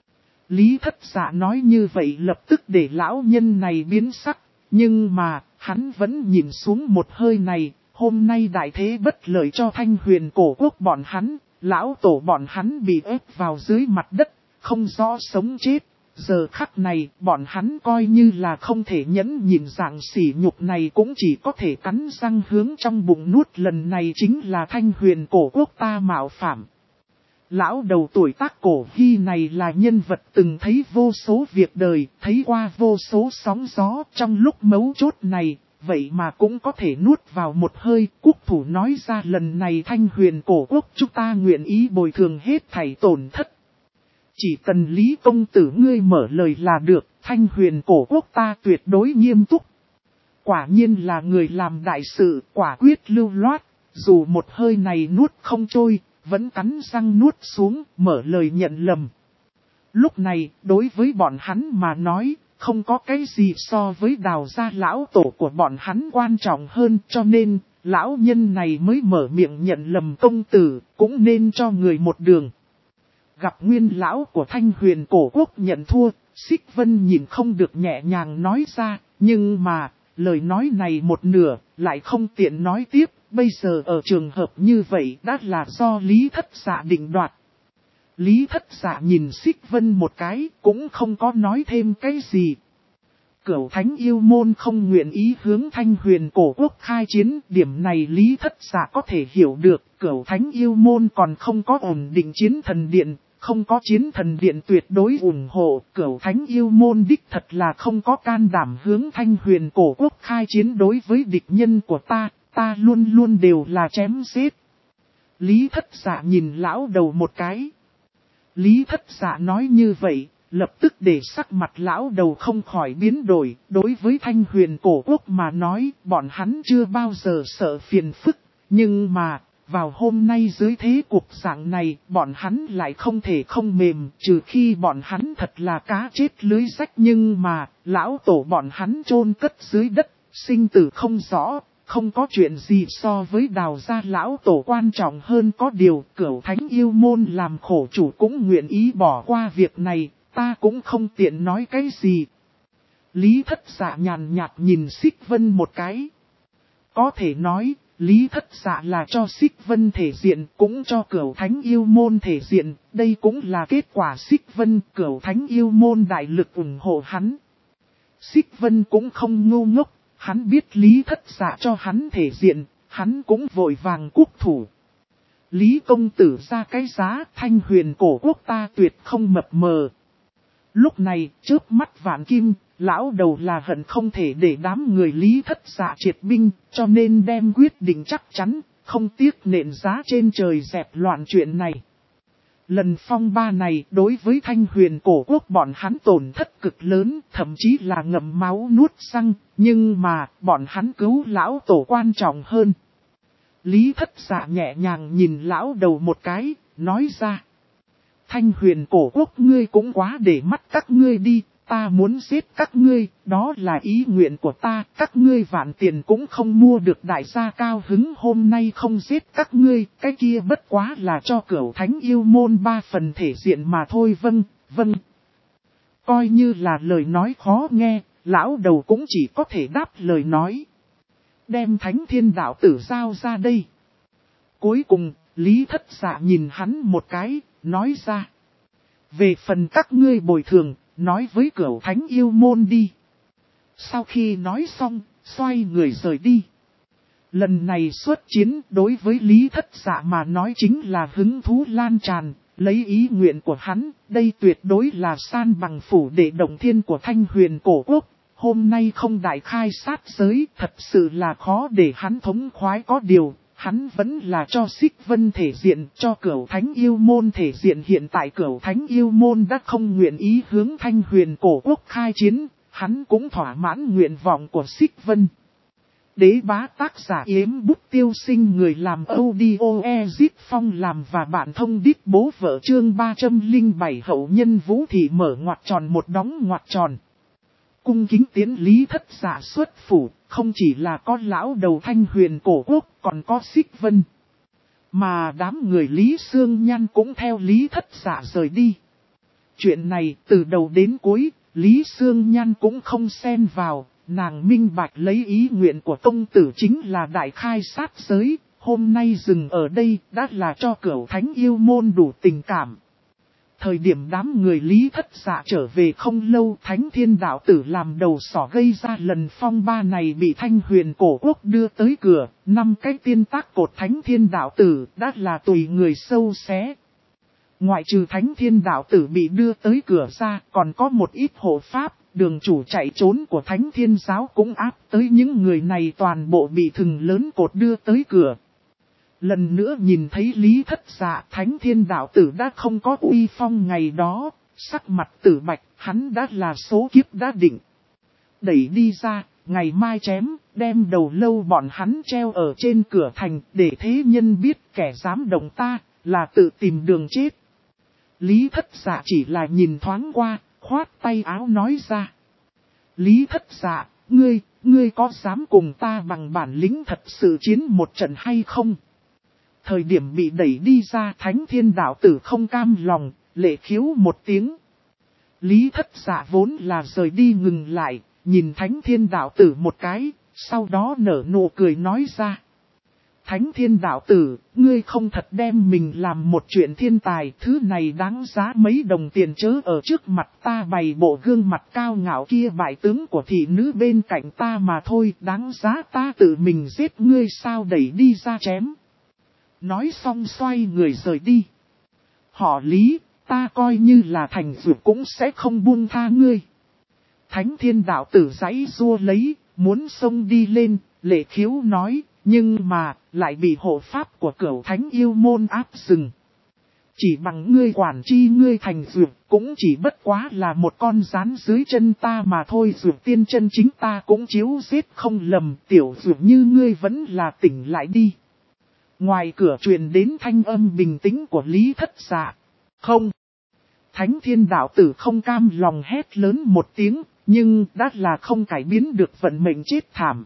Lý Thất Dạ nói như vậy lập tức để lão nhân này biến sắc, nhưng mà hắn vẫn nhìn xuống một hơi này, hôm nay đại thế bất lợi cho Thanh Huyền cổ quốc bọn hắn, lão tổ bọn hắn bị ép vào dưới mặt đất, không rõ sống chết. Giờ khắc này, bọn hắn coi như là không thể nhẫn nhìn dạng sỉ nhục này cũng chỉ có thể cắn răng hướng trong bụng nuốt. Lần này chính là Thanh Huyền cổ quốc ta mạo phạm. Lão đầu tuổi tác cổ hy này là nhân vật từng thấy vô số việc đời, thấy qua vô số sóng gió trong lúc mấu chốt này, vậy mà cũng có thể nuốt vào một hơi. Quốc thủ nói ra lần này Thanh Huyền cổ quốc chúng ta nguyện ý bồi thường hết thảy tổn thất. Chỉ cần Lý công tử ngươi mở lời là được, Thanh Huyền cổ quốc ta tuyệt đối nghiêm túc. Quả nhiên là người làm đại sự, quả quyết lưu loát, dù một hơi này nuốt không trôi, vẫn cắn răng nuốt xuống, mở lời nhận lầm. Lúc này, đối với bọn hắn mà nói, không có cái gì so với Đào gia lão tổ của bọn hắn quan trọng hơn, cho nên, lão nhân này mới mở miệng nhận lầm công tử, cũng nên cho người một đường. Gặp nguyên lão của Thanh Huyền cổ quốc nhận thua, Xích Vân nhìn không được nhẹ nhàng nói ra, nhưng mà, lời nói này một nửa, lại không tiện nói tiếp, bây giờ ở trường hợp như vậy đã là do Lý Thất Dạ định đoạt. Lý Thất Dạ nhìn Xích Vân một cái, cũng không có nói thêm cái gì. Cửu Thánh yêu môn không nguyện ý hướng Thanh Huyền cổ quốc khai chiến, điểm này Lý Thất Dạ có thể hiểu được, Cửu Thánh yêu môn còn không có ổn định chiến thần điện, không có chiến thần điện tuyệt đối ủng hộ, Cửu Thánh yêu môn đích thật là không có can đảm hướng Thanh Huyền cổ quốc khai chiến đối với địch nhân của ta luôn luôn đều là chém giết. Lý Thất Dạ nhìn lão đầu một cái. Lý Thất Dạ nói như vậy, lập tức để sắc mặt lão đầu không khỏi biến đổi, đối với Thanh Huyền cổ quốc mà nói, bọn hắn chưa bao giờ sợ phiền phức, nhưng mà, vào hôm nay dưới thế cục dạng này, bọn hắn lại không thể không mềm, trừ khi bọn hắn thật là cá chết lưới rách, nhưng mà, lão tổ bọn hắn chôn cất dưới đất, sinh tử không rõ. Không có chuyện gì so với Đào gia lão tổ quan trọng hơn, có điều Cửu Thánh yêu môn làm khổ chủ cũng nguyện ý bỏ qua việc này, ta cũng không tiện nói cái gì. Lý Thất Dạ nhàn nhạt nhìn Xích Vân một cái. Có thể nói, Lý Thất Dạ là cho Xích Vân thể diện, cũng cho Cửu Thánh yêu môn thể diện, đây cũng là kết quả Xích Vân, Cửu Thánh yêu môn đại lực ủng hộ hắn. Xích Vân cũng không ngu ngốc. Hắn biết Lý Thất Dạ cho hắn thể diện, hắn cũng vội vàng quốc thủ. Lý công tử ra cái giá, Thanh Huyền cổ quốc ta tuyệt không mập mờ. Lúc này, chớp mắt vạn kim, lão đầu là hận không thể để đám người Lý Thất Dạ triệt binh, cho nên đem quyết định chắc chắn, không tiếc nện giá trên trời dẹp loạn chuyện này. Lần phong ba này đối với Thanh Huyền cổ quốc bọn hắn tổn thất cực lớn, thậm chí là ngậm máu nuốt răng, nhưng mà bọn hắn cứu lão tổ quan trọng hơn. Lý Thất Dạ nhẹ nhàng nhìn lão đầu một cái, nói ra. Thanh Huyền cổ quốc ngươi cũng quá để mắt các ngươi đi, ta muốn giết các ngươi, đó là ý nguyện của ta, các ngươi vạn tiền cũng không mua được đại gia cao hứng, hôm nay không giết các ngươi, cái kia bất quá là cho Cửu Thánh yêu môn 3 phần thể diện mà thôi. Vâng. Coi như là lời nói khó nghe, lão đầu cũng chỉ có thể đáp lời nói. Đem Thánh Thiên đạo tử giao ra đây. Cuối cùng, Lý Thất Dạ nhìn hắn một cái, nói ra. Về phần các ngươi bồi thường, nói với Cửu Thánh yêu môn đi. Sau khi nói xong, xoay người rời đi. Lần này xuất chiến đối với Lý Thất Dạ mà nói chính là hứng thú lan tràn, lấy ý nguyện của hắn, đây tuyệt đối là san bằng phủ đệ động thiên của Thanh Huyền cổ quốc. Hôm nay không đại khai sát giới, thật sự là khó để hắn thống khoái, có điều. Hắn vẫn là cho Xích Vân thể diện, cho Cửu Thánh yêu môn thể diện. Hiện tại Cửu Thánh yêu môn đã không nguyện ý hướng Thanh Huyền cổ quốc khai chiến, hắn cũng thỏa mãn nguyện vọng của Xích Vân. Đế bá tác giả Yếm Bút Tiêu Sinh, người làm audio Ezit Phong làm và bạn thông đít bố vợ, chương 307 hậu nhân Vũ Thị mở ngoặc tròn một đóng ngoặc tròn. Cung kính tiến Lý Thất Dạ xuất phủ, không chỉ là có lão đầu Thanh Huyền cổ quốc, còn có Xích Vân. Mà đám người Lý Sương Nhan cũng theo Lý Thất Dạ rời đi. Chuyện này từ đầu đến cuối, Lý Sương Nhan cũng không xen vào, nàng minh bạch lấy ý nguyện của công tử chính là đại khai sát giới, hôm nay dừng ở đây đã là cho Cửu Thánh yêu môn đủ tình cảm. Thời điểm đám người Lý Thất Dạ trở về không lâu, Thánh Thiên đạo tử làm đầu sỏ gây ra lần phong ba này bị Thanh Huyền cổ quốc đưa tới cửa, 5 cái tiên tác cột Thánh Thiên đạo tử đã là tùy người sâu xé. Ngoại trừ Thánh Thiên đạo tử bị đưa tới cửa ra, còn có một ít hộ pháp, đường chủ chạy trốn của Thánh Thiên giáo cũng áp tới những người này, toàn bộ bị thừng lớn cột đưa tới cửa. Lần nữa nhìn thấy Lý Thất Dạ, Thánh Thiên đạo tử đã không có uy phong ngày đó, sắc mặt tử bạch, hắn đã là số kiếp đã định. Đẩy đi ra, ngày mai chém, đem đầu lâu bọn hắn treo ở trên cửa thành, để thế nhân biết kẻ dám động ta, là tự tìm đường chết. Lý Thất Dạ chỉ là nhìn thoáng qua, khoát tay áo nói ra. Lý Thất Dạ, ngươi có dám cùng ta bằng bản lĩnh thật sự chiến một trận hay không? Thời điểm bị đẩy đi ra, Thánh Thiên đạo tử không cam lòng, lệ khiếu một tiếng. Lý Thất Dạ vốn là rời đi ngừng lại, nhìn Thánh Thiên đạo tử một cái, sau đó nở nụ cười nói ra. Thánh Thiên đạo tử, ngươi không thật đem mình làm một chuyện thiên tài, thứ này đáng giá mấy đồng tiền chớ ở trước mặt ta bày bộ gương mặt cao ngạo kia bại tướng của thị nữ bên cạnh ta mà thôi, đáng giá ta tự mình giết ngươi sao, đẩy đi ra chém. Nói xong xoay người rời đi. Họ Lý, ta coi như là thành vượt cũng sẽ không buông tha ngươi. Thánh Thiên đạo tử giãy giụa lấy, muốn xông đi lên, lệ khiếu nói, nhưng mà, lại bị hộ pháp của Cửu Thánh yêu môn áp dừng. Chỉ bằng ngươi quản chi ngươi thành vượt, cũng chỉ bất quá là một con rắn dưới chân ta mà thôi, vượt tiên chân chính ta cũng chiếu giết không lầm, tiểu vượt như ngươi vẫn là tỉnh lại đi. Ngoài cửa truyền đến thanh âm bình tĩnh của Lý Thất Dạ. Không. Thánh Thiên đạo tử không cam lòng hét lớn một tiếng, nhưng đã là không cải biến được vận mệnh chết thảm.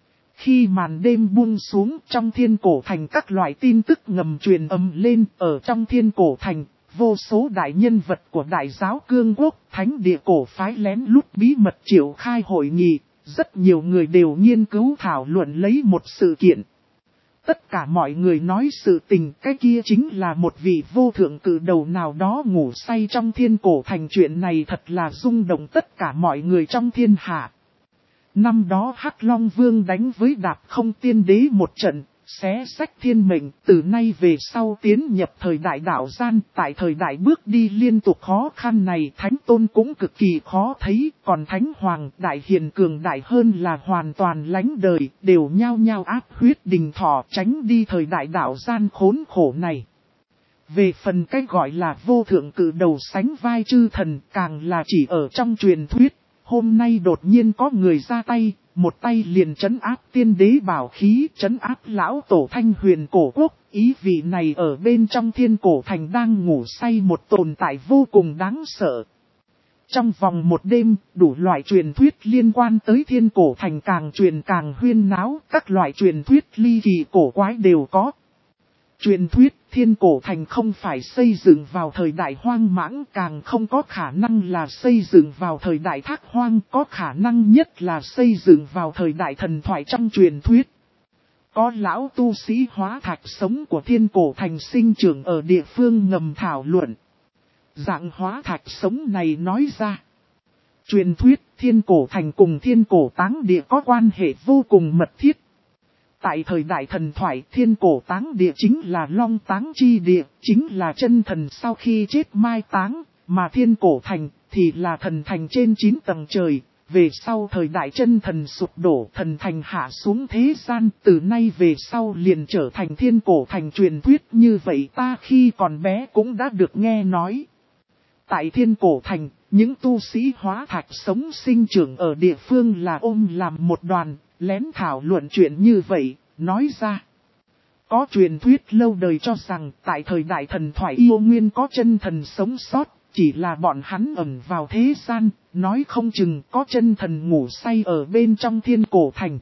Khi màn đêm buông xuống, trong Thiên Cổ Thành các loại tin tức ngầm truyền ầm lên, ở trong Thiên Cổ Thành, vô số đại nhân vật của Đại giáo Cương Quốc, Thánh địa cổ phái lén lút bí mật triệu khai hội nghị, rất nhiều người đều nghiên cứu thảo luận lấy một sự kiện. Tất cả mọi người nói sự tình, cái kia chính là một vị vô thượng cử đầu nào đó ngủ say trong Thiên Cổ Thành. Chuyện này thật là rung động tất cả mọi người trong thiên hạ. Năm đó Hắc Long Vương đánh với Đạp Không Tiên Đế một trận, xé sách thiên mệnh, từ nay về sau tiến nhập thời đại đạo gian. Tại thời đại bước đi liên tục khó khăn này, Thánh Tôn cũng cực kỳ khó thấy, còn Thánh Hoàng đại hiền cường đại hơn là hoàn toàn lánh đời, đều nhao nhao áp huyết đình thọ tránh đi thời đại đạo gian khốn khổ này. Về phần cách gọi là vô thượng cử đầu sánh vai chư thần, càng là chỉ ở trong truyền thuyết. Hôm nay đột nhiên có người ra tay, một tay liền trấn áp tiên đế bảo khí, trấn áp lão tổ Thanh Huyền cổ quốc, ý vị này ở bên trong Thiên Cổ Thành đang ngủ say một tồn tại vô cùng đáng sợ. Trong vòng một đêm, đủ loại truyền thuyết liên quan tới Thiên Cổ Thành càng truyền càng huyên náo, các loại truyền thuyết ly kỳ cổ quái đều có. Truyền thuyết Thiên Cổ Thành không phải xây dựng vào thời đại hoang mãng, càng không có khả năng là xây dựng vào thời đại Thác Hoang, có khả năng nhất là xây dựng vào thời đại thần thoại trong truyền thuyết. Có lão tu sĩ hóa thạch sống của Thiên Cổ Thành sinh trưởng ở địa phương ngầm thảo luận. Dạng hóa thạch sống này nói ra. Truyền thuyết Thiên Cổ Thành cùng Thiên Cổ Táng Địa có quan hệ vô cùng mật thiết. Tại thời đại thần thoại, Thiên Cổ Táng Địa chính là Long Táng chi địa, chính là chân thần sau khi chết mai táng, mà Thiên Cổ Thành thì là thần thành trên 9 tầng trời. Về sau thời đại chân thần sụp đổ, thần thành hạ xuống thế gian, từ nay về sau liền trở thành Thiên Cổ Thành truyền thuyết như vậy ta khi còn bé cũng đã được nghe nói. Tại Thiên Cổ Thành, những tu sĩ hóa thạch sống sinh trưởng ở địa phương là ôm làm một đoàn, lén thảo luận chuyện như vậy, nói ra. Có truyền thuyết lâu đời cho rằng tại thời đại thần thoại yêu nguyên có chân thần sống sót, chỉ là bọn hắn ẩn vào thế gian, nói không chừng có chân thần ngủ say ở bên trong Thiên Cổ Thành.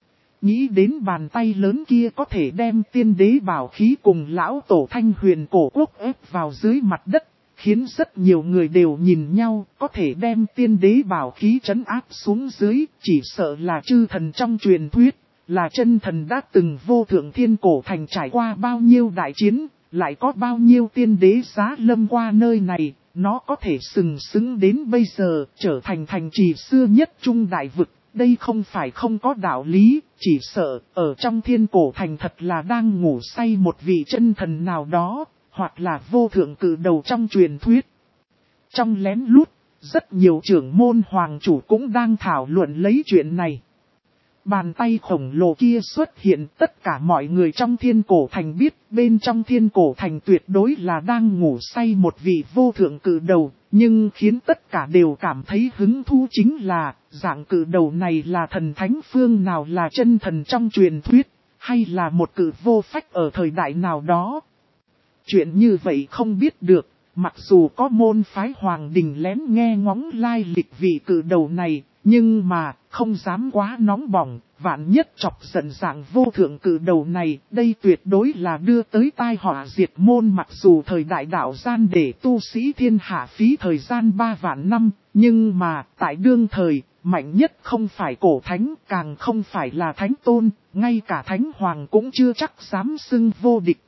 Nghĩ đến bàn tay lớn kia có thể đem tiên đế bảo khí cùng lão tổ Thanh Huyền cổ quốc ép vào dưới mặt đất, khiến rất nhiều người đều nhìn nhau, có thể đem tiên đế bảo khí trấn áp xuống dưới, chỉ sợ là chư thần trong truyền thuyết, là chân thần đã từng vô thượng Thiên Cổ Thành trải qua bao nhiêu đại chiến, lại có bao nhiêu tiên đế giá lâm qua nơi này, nó có thể sừng sững đến bây giờ, trở thành thành trì xưa nhất trung đại vực, đây không phải không có đạo lý, chỉ sợ, ở trong Thiên Cổ Thành thật là đang ngủ say một vị chân thần nào đó, hoặc là vô thượng cử đầu trong truyền thuyết. Trong lén lút, rất nhiều trưởng môn hoàng chủ cũng đang thảo luận lấy chuyện này. Bàn tay khổng lồ kia xuất hiện, tất cả mọi người trong thiên cổ thành biết bên trong thiên cổ thành tuyệt đối là đang ngủ say một vị vô thượng cự đầu, nhưng khiến tất cả đều cảm thấy hứng thú chính là dạng cự đầu này là thần thánh phương nào, là chân thần trong truyền thuyết, hay là một cự vô phách ở thời đại nào đó. Chuyện như vậy không biết được, mặc dù có môn phái hoàng đình lén nghe ngóng lai lịch vị cự đầu này, nhưng mà không dám quá nóng bỏng, vạn nhất chọc giận dạng vô thượng cự đầu này, đây tuyệt đối là đưa tới tai họa diệt môn. Mặc dù thời đại đạo gian để tu sĩ thiên hạ phí thời gian 3 vạn năm, nhưng mà tại đương thời, mạnh nhất không phải cổ thánh, càng không phải là thánh tôn, ngay cả thánh hoàng cũng chưa chắc dám xưng vô địch.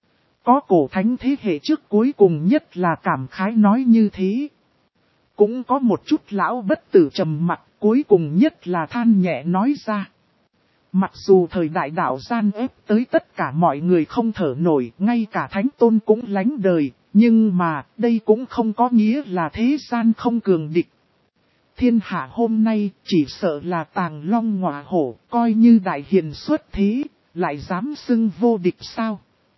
Có cổ thánh thế hệ trước cuối cùng nhất là cảm khái nói như thế. Cũng có một chút lão bất tử trầm mặc, cuối cùng nhất là than nhẹ nói ra. Mặc dù thời đại đạo gian ép tới tất cả mọi người không thở nổi, ngay cả thánh tôn cũng lánh đời, nhưng mà đây cũng không có nghĩa là thế gian không cường địch. Thiên hạ hôm nay chỉ sợ là tàng long ngọa hổ, coi như đại hiền xuất thế, lại dám xưng vô địch sao?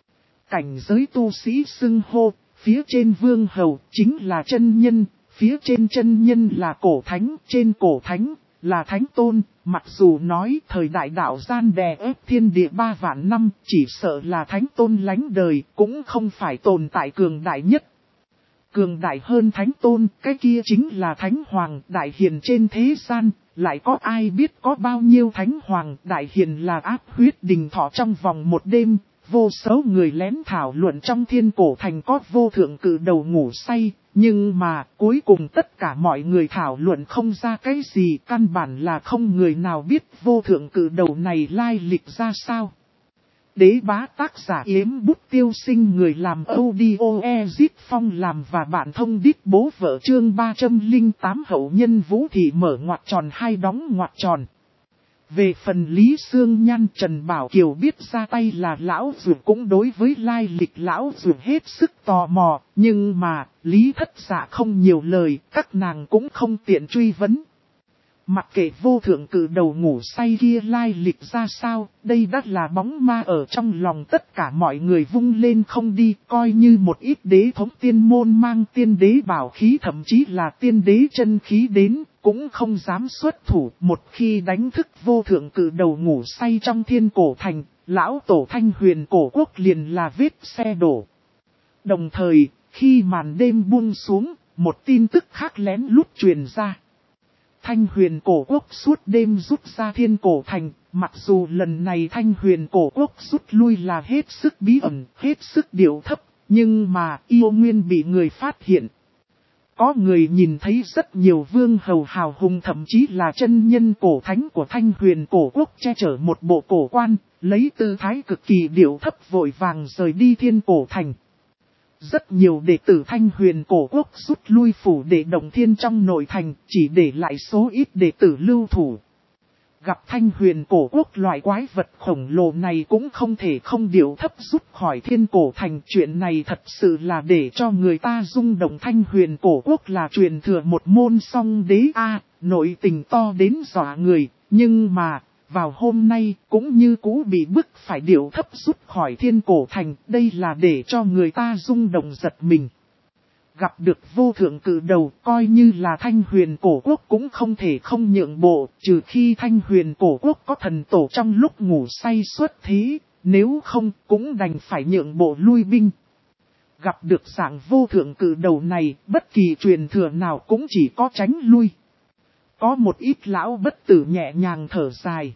Cảnh giới tu sĩ xưng hô, phía trên vương hầu chính là chân nhân, phía trên chân nhân là cổ thánh, trên cổ thánh là thánh tôn. Mặc dù nói thời đại đạo gian đè ép thiên địa 3 vạn năm, chỉ sợ là thánh tôn lánh đời, cũng không phải tồn tại cường đại nhất. Cường đại hơn thánh tôn, cái kia chính là thánh hoàng đại hiền trên thế gian, lại có ai biết có bao nhiêu thánh hoàng đại hiền là áp huyết đình thọ trong vòng một đêm. Vô số người lén thảo luận trong thiên cổ thành có vô thượng cự đầu ngủ say, nhưng mà cuối cùng tất cả mọi người thảo luận không ra cái gì, căn bản là không người nào biết vô thượng cự đầu này lai lịch ra sao. Đế bá tác giả Yếm Bút Tiêu Sinh, người làm audio Ezit Phong làm và bạn thông đít bố vợ, chương 308 hậu nhân Vũ Thị mở ngoặc tròn hai đóng ngoặc tròn. Về phần Lý Sương Nhan, Trần Bảo Kiều biết ra tay là lão dược, cũng đối với lai lịch lão dược hết sức tò mò, nhưng mà Lý Thất Dạ không nhiều lời, các nàng cũng không tiện truy vấn. Mặc kệ vô thượng cự đầu ngủ say kia lai lịch ra sao, đây đã là bóng ma ở trong lòng tất cả mọi người vung lên không đi, coi như một ít đế thống tiên môn mang tiên đế bảo khí, thậm chí là tiên đế chân khí đến, cũng không dám xuất thủ. Một khi đánh thức vô thượng cự đầu ngủ say trong thiên cổ thành, lão tổ Thanh Huyền cổ quốc liền là vết xe đổ. Đồng thời, khi màn đêm buông xuống, một tin tức khác lén lút truyền ra. Thanh Huyền cổ quốc suốt đêm rút ra thiên cổ thành, mặc dù lần này Thanh Huyền cổ quốc rút lui là hết sức bí ẩn, hết sức điệu thấp, nhưng mà yêu nguyên bị người phát hiện. Có người nhìn thấy rất nhiều vương hầu hào hùng, thậm chí là chân nhân cổ thánh của Thanh Huyền cổ quốc che chở một bộ cổ quan, lấy tư thái cực kỳ điệu thấp vội vàng rời đi thiên cổ thành. Rất nhiều đệ tử Thanh Huyền cổ quốc rút lui phủ để động thiên trong nội thành, chỉ để lại số ít đệ tử lưu thủ. Gặp Thanh Huyền cổ quốc loại quái vật khổng lồ này cũng không thể không điệu thấp rút khỏi thiên cổ thành. Chuyện này thật sự là để cho người ta rung động. Thanh Huyền cổ quốc là truyền thừa một môn song đế nội tình to đến dọa người, nhưng mà vào hôm nay cũng như cũ bị bức phải điệu thấp rút khỏi thiên cổ thành, đây là để cho người ta rung động giật mình. Gặp được vô thượng cự đầu, coi như là Thanh Huyền cổ quốc cũng không thể không nhượng bộ, trừ khi Thanh Huyền cổ quốc có thần tổ trong lúc ngủ say xuất thế, nếu không cũng đành phải nhượng bộ lui binh. Gặp được dạng vô thượng cự đầu này, bất kỳ truyền thừa nào cũng chỉ có tránh lui. Có một ít lão bất tử nhẹ nhàng thở dài.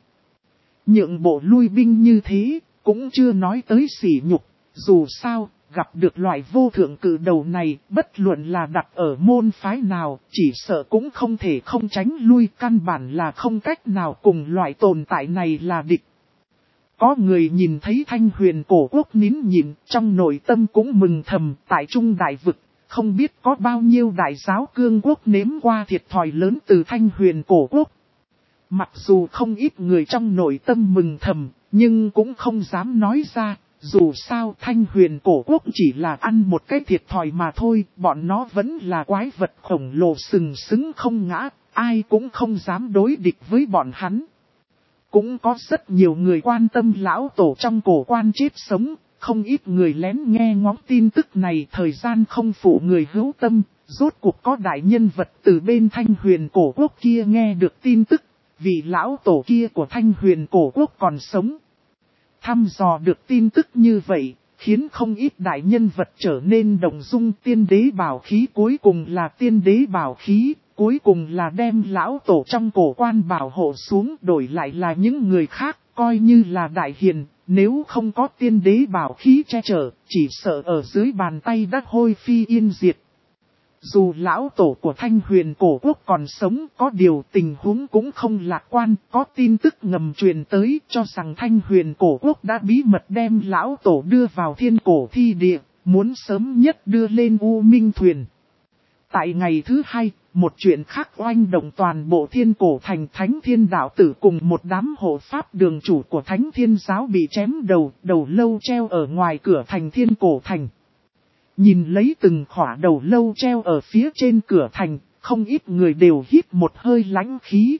Nhượng bộ lui binh như thế, cũng chưa nói tới sỉ nhục, dù sao, gặp được loại vô thượng cự đầu này, bất luận là đặt ở môn phái nào, chỉ sợ cũng không thể không tránh lui, căn bản là không cách nào cùng loại tồn tại này là địch. Có người nhìn thấy Thanh Huyền cổ quốc nín nhịn, trong nội tâm cũng mừng thầm, tại Trung Đại Vực, không biết có bao nhiêu đại giáo cương quốc nếm qua thiệt thòi lớn từ Thanh Huyền cổ quốc. Mặc dù không ít người trong nội tâm mừng thầm, nhưng cũng không dám nói ra, dù sao Thanh Huyền cổ quốc chỉ là ăn một cái thiệt thòi mà thôi, bọn nó vẫn là quái vật khổng lồ sừng sững không ngã, ai cũng không dám đối địch với bọn hắn. cũng có rất nhiều người quan tâm lão tổ trong cổ quan chết sống, không ít người lén nghe ngóng tin tức này. Thời gian không phụ người hữu tâm, rốt cuộc có đại nhân vật từ bên Thanh Huyền cổ quốc kia nghe được tin tức, vì lão tổ kia của Thanh Huyền cổ quốc còn sống. Thăm dò được tin tức như vậy, khiến không ít đại nhân vật trở nên động dung. Tiên đế bảo khí cuối cùng là tiên đế bảo khí, cuối cùng là đem lão tổ trong cổ quan bảo hộ xuống, đổi lại là những người khác, coi như là đại hiền, nếu không có tiên đế bảo khí che chở, chỉ sợ ở dưới bàn tay đã hôi phi yên diệt. Dù lão tổ của Thanh Huyền cổ quốc còn sống, có điều tình huống cũng không lạc quan, có tin tức ngầm truyền tới cho rằng Thanh Huyền cổ quốc đã bí mật đem lão tổ đưa vào thiên cổ thi địa, muốn sớm nhất đưa lên U Minh Thuyền. Tại ngày thứ hai, một chuyện khác oanh động toàn bộ thiên cổ thành. Thánh Thiên đạo tử cùng một đám hộ pháp đường chủ của Thánh Thiên giáo bị chém đầu, đầu lâu treo ở ngoài cửa thành thiên cổ thành. Nhìn lấy từng khỏa đầu lâu treo ở phía trên cửa thành, không ít người đều hít một hơi lãnh khí.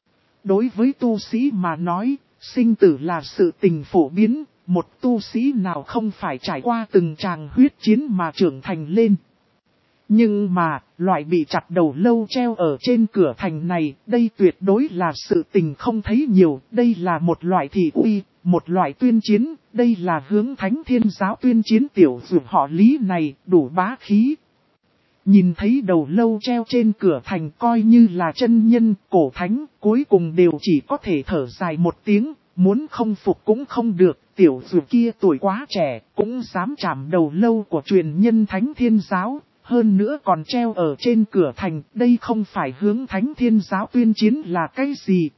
Đối với tu sĩ mà nói, sinh tử là sự tình phổ biến, một tu sĩ nào không phải trải qua từng tràng huyết chiến mà trưởng thành lên. Nhưng mà, loại bị chặt đầu lâu treo ở trên cửa thành này, đây tuyệt đối là sự tình không thấy nhiều, đây là một loại thị uy, một loại tuyên chiến, đây là hướng Thánh Thiên giáo tuyên chiến. Tiểu dược họ Lý này, đủ bá khí. Nhìn thấy đầu lâu treo trên cửa thành coi như là chân nhân, cổ thánh, cuối cùng đều chỉ có thể thở dài một tiếng, muốn không phục cũng không được. Tiểu dược kia tuổi quá trẻ, cũng dám chạm đầu lâu của truyền nhân Thánh Thiên giáo. Hơn nữa còn treo ở trên cửa thành, đây không phải hướng Thánh Thiên giáo tuyên chiến là cái gì.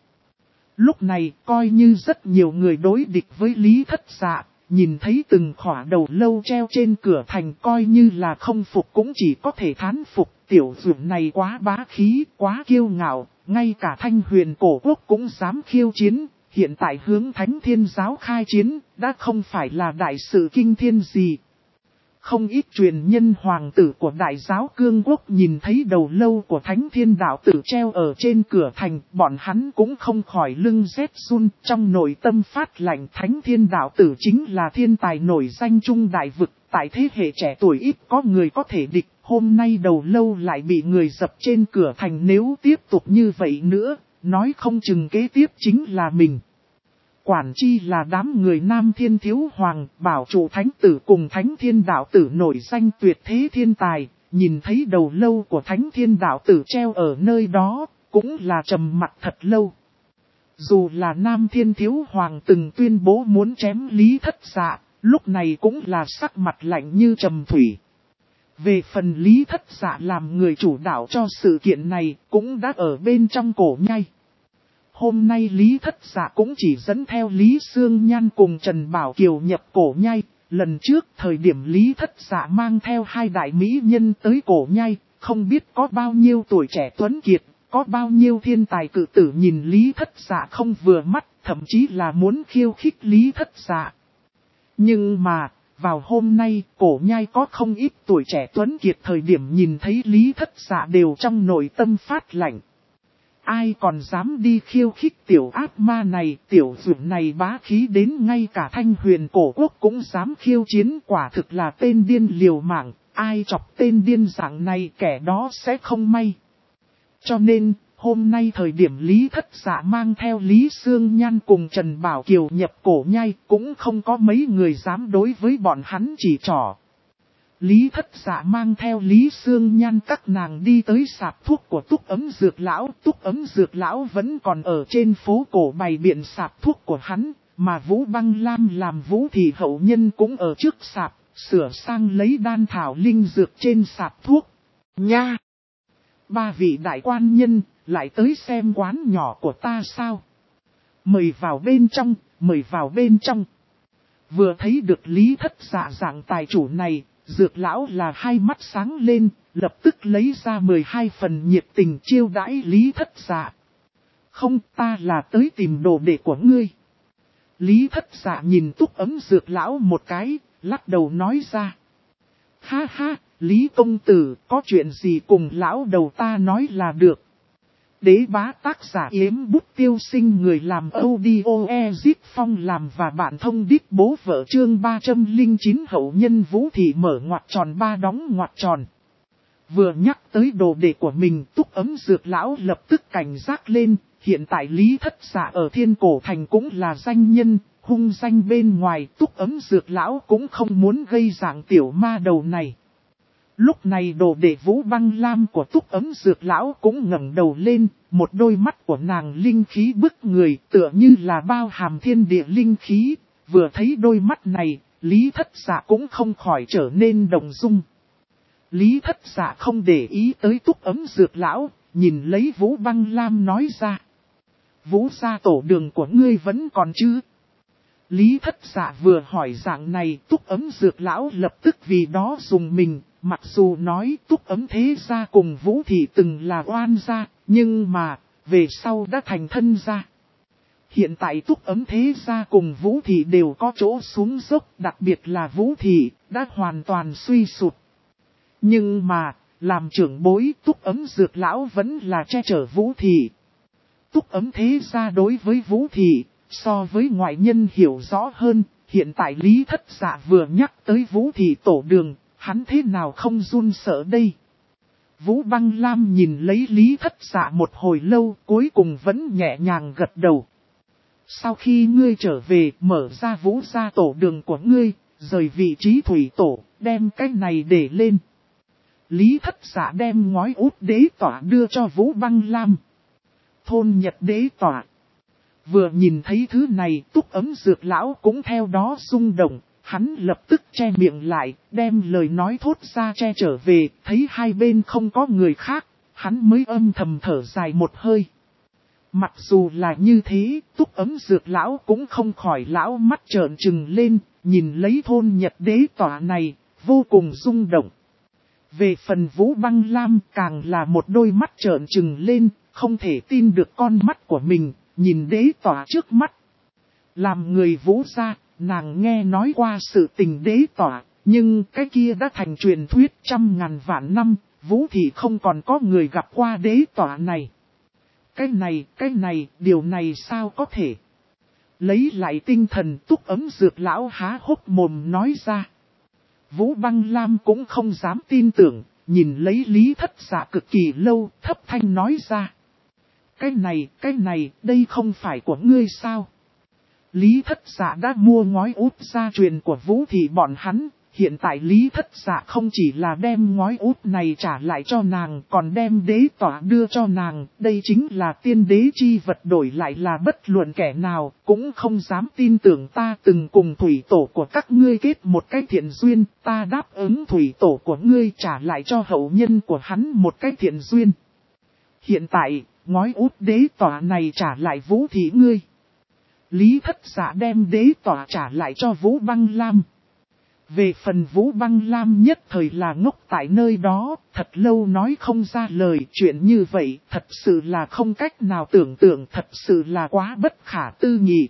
Lúc này, coi như rất nhiều người đối địch với Lý Thất Dạ, nhìn thấy từng khỏa đầu lâu treo trên cửa thành coi như là không phục cũng chỉ có thể thán phục. Tiểu dược này quá bá khí, quá kiêu ngạo, ngay cả Thanh Huyền cổ quốc cũng dám khiêu chiến. Hiện tại hướng Thánh Thiên giáo khai chiến, đã không phải là đại sự kinh thiên gì. Không ít truyền nhân hoàng tử của đại giáo cương quốc nhìn thấy đầu lâu của Thánh Thiên đạo tử treo ở trên cửa thành, bọn hắn cũng không khỏi lưng rét run, trong nội tâm phát lạnh. Thánh Thiên đạo tử chính là thiên tài nổi danh trung đại vực, tại thế hệ trẻ tuổi ít có người có thể địch, hôm nay đầu lâu lại bị người dập trên cửa thành. Nếu tiếp tục như vậy nữa, nói không chừng kế tiếp chính là mình. Quản chi là đám người Nam Thiên Thiếu Hoàng, bảo chủ thánh tử cùng Thánh Thiên đạo tử nổi danh tuyệt thế thiên tài, nhìn thấy đầu lâu của Thánh Thiên đạo tử treo ở nơi đó, cũng là trầm mặt thật lâu. Dù là Nam Thiên Thiếu Hoàng từng tuyên bố muốn chém Lý Thất Dạ, lúc này cũng là sắc mặt lạnh như trầm thủy. Về phần Lý Thất Dạ làm người chủ đạo cho sự kiện này, cũng đã ở bên trong cổ nhai. Hôm nay Lý Thất Dạ cũng chỉ dẫn theo Lý Sương Nhan cùng Trần Bảo Kiều nhập cổ nhai. Lần trước thời điểm Lý Thất Dạ mang theo hai đại mỹ nhân tới cổ nhai, không biết có bao nhiêu tuổi trẻ tuấn kiệt, có bao nhiêu thiên tài cự tử nhìn Lý Thất Dạ không vừa mắt, thậm chí là muốn khiêu khích Lý Thất Dạ. Nhưng mà, vào hôm nay cổ nhai có không ít tuổi trẻ tuấn kiệt thời điểm nhìn thấy Lý Thất Dạ đều trong nội tâm phát lạnh. Ai còn dám đi khiêu khích tiểu ác ma này, tiểu dược này bá khí đến ngay cả Thanh Huyền cổ quốc cũng dám khiêu chiến, quả thực là tên điên liều mạng, ai chọc tên điên dạng này kẻ đó sẽ không may. Cho nên, hôm nay thời điểm Lý Thất Dạ mang theo Lý Sương Nhan cùng Trần Bảo Kiều nhập cổ nhai, cũng không có mấy người dám đối với bọn hắn chỉ trỏ. Lý Thất Dạ mang theo Lý Sương Nhan các nàng đi tới sạp thuốc của Túc Ấm Dược Lão. Túc Ấm Dược Lão vẫn còn ở trên phố cổ bày biện sạp thuốc của hắn, mà Vũ Băng Lam làm Vũ Thị hậu nhân cũng ở trước sạp, sửa sang lấy đan thảo linh dược trên sạp thuốc. Nha! Ba vị đại quan nhân, lại tới xem quán nhỏ của ta sao? Mời vào bên trong, mời vào bên trong. Vừa thấy được Lý Thất Dạ dạng tài chủ này, Dược Lão là hai mắt sáng lên, lập tức lấy ra 12 phần nhiệt tình chiêu đãi Lý Thất Dạ. Không, ta là tới tìm đồ đệ của ngươi. Lý Thất Dạ nhìn Túc Ấm Dược Lão một cái, lắc đầu nói ra. Ha ha, Lý công tử, có chuyện gì cùng lão đầu ta nói là được. Đế bá tác giả Yếm Bút Tiêu Sinh, người làm audio Ezit Phong làm và bạn thông đít bố vợ. Chương 309 hậu nhân Vũ Thị mở ngoặc tròn ba đóng ngoặc tròn. Vừa nhắc tới đồ đệ của mình, Túc Ấm Dược Lão lập tức cảnh giác lên. Hiện tại Lý Thất Dạ ở Thiên Cổ Thành cũng là danh nhân, hung danh bên ngoài. Túc Ấm Dược Lão cũng không muốn gây dạng tiểu ma đầu này. Lúc này đồ đệ Vũ Băng Lam của Túc Ấm Dược Lão cũng ngẩng đầu lên, một đôi mắt của nàng linh khí bức người, tựa như là bao hàm thiên địa linh khí. Vừa thấy đôi mắt này, Lý Thất Dạ cũng không khỏi trở nên động dung. Lý Thất Dạ không để ý tới Túc Ấm Dược Lão, nhìn lấy Vũ Băng Lam nói ra. Vũ gia tổ đường của ngươi vẫn còn chứ? Lý Thất Dạ vừa hỏi dạng này, Túc Ấm Dược Lão lập tức vì đó dùng mình. Mặc dù nói Túc Ấm thế gia cùng Vũ Thị từng là oan gia, nhưng mà, về sau đã thành thân gia. Hiện tại Túc Ấm thế gia cùng Vũ Thị đều có chỗ xuống dốc, đặc biệt là Vũ Thị, đã hoàn toàn suy sụp. Nhưng mà, làm trưởng bối Túc Ấm Dược Lão vẫn là che chở Vũ Thị. Túc Ấm thế gia đối với Vũ Thị, so với ngoại nhân hiểu rõ hơn, hiện tại Lý Thất Dạ vừa nhắc tới Vũ Thị tổ đường. Hắn thế nào không run sợ đây? Vũ Băng Lam nhìn lấy Lý Thất Dạ một hồi lâu, cuối cùng vẫn nhẹ nhàng gật đầu. Sau khi ngươi trở về, mở ra Vũ gia tổ đường của ngươi, rời vị trí thủy tổ, đem cái này để lên. Lý Thất Dạ đem ngói út đế tỏa đưa cho Vũ Băng Lam. Thôn Nhật đế tỏa. Vừa nhìn thấy thứ này, Túc Ấm Dược Lão cũng theo đó rung động. Hắn lập tức che miệng lại, đem lời nói thốt ra che trở về, thấy hai bên không có người khác, hắn mới âm thầm thở dài một hơi. Mặc dù là như thế, Túc Ấm Dược Lão cũng không khỏi lão mắt trợn trừng lên, nhìn lấy thôn Nhật đế tỏa này, vô cùng rung động. Về phần Vũ Băng Lam càng là một đôi mắt trợn trừng lên, không thể tin được con mắt của mình, nhìn đế tỏa trước mắt. Làm người Vũ gia, nàng nghe nói qua sự tình đế tỏa, nhưng cái kia đã thành truyền thuyết trăm ngàn vạn năm, Vũ Thị không còn có người gặp qua đế tỏa này. Cái này, điều này sao có thể? Lấy lại tinh thần, Túc Ấm Dược Lão há hốc mồm nói ra. Vũ Băng Lam cũng không dám tin tưởng, nhìn lấy Lý Thất Dạ cực kỳ lâu, thấp thanh nói ra. Cái này, đây không phải của ngươi sao? Lý Thất Dạ đã mua ngói út gia truyền của Vũ Thị bọn hắn, hiện tại Lý Thất Dạ không chỉ là đem ngói út này trả lại cho nàng, còn đem đế tỏa đưa cho nàng, đây chính là tiên đế chi vật, đổi lại là bất luận kẻ nào, cũng không dám tin tưởng ta từng cùng thủy tổ của các ngươi kết một cái thiện duyên, ta đáp ứng thủy tổ của ngươi trả lại cho hậu nhân của hắn một cái thiện duyên. Hiện tại, ngói út đế tỏa này trả lại Vũ Thị ngươi. Lý Thất Dạ đem đế tỏa trả lại cho Vũ Băng Lam. Về phần Vũ Băng Lam nhất thời là ngốc tại nơi đó, thật lâu nói không ra lời. Chuyện như vậy thật sự là không cách nào tưởng tượng, thật sự là quá bất khả tư nghị.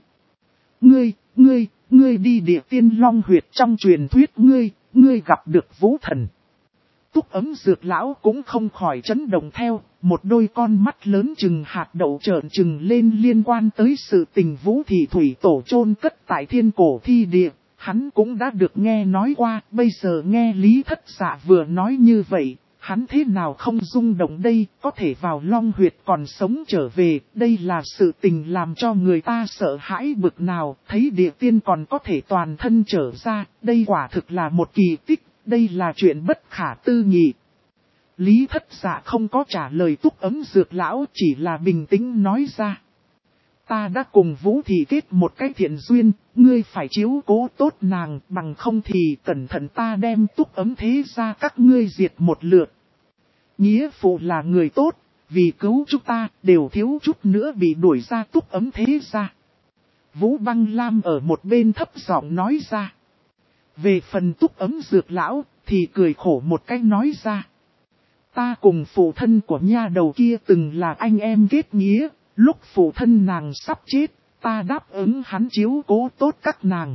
Ngươi đi Địa Tiên Long huyệt trong truyền thuyết ngươi gặp được Vũ Thần. Túc Ấm Dược Lão cũng không khỏi chấn động theo, một đôi con mắt lớn chừng hạt đậu trợn trừng lên liên quan tới sự tình Vũ Thị thủy tổ chôn cất tại Thiên Cổ Thi Địa. Hắn cũng đã được nghe nói qua, bây giờ nghe Lý Thất Dạ vừa nói như vậy, hắn thế nào không rung động đây, có thể vào Long huyệt còn sống trở về, đây là sự tình làm cho người ta sợ hãi bực nào, thấy địa tiên còn có thể toàn thân trở ra, đây quả thực là một kỳ tích, đây là chuyện bất khả tư nghị. Lý Thất Dạ không có trả lời Túc Ấm Dược Lão, chỉ là bình tĩnh nói ra. Ta đã cùng Vũ Thị kết một cái thiện duyên, ngươi phải chiếu cố tốt nàng, bằng không thì cẩn thận ta đem Túc Ấm thế gia các ngươi diệt một lượt. Nghĩa phụ là người tốt, vì cứu chúng ta, đều thiếu chút nữa bị đuổi ra Túc Ấm thế gia. Vũ Băng Lam ở một bên thấp giọng nói ra. Về phần Túc Ấm Dược Lão, thì cười khổ một cách nói ra. Ta cùng phụ thân của nha đầu kia từng là anh em kết nghĩa. Lúc phụ thân nàng sắp chết, ta đáp ứng hắn chiếu cố tốt các nàng.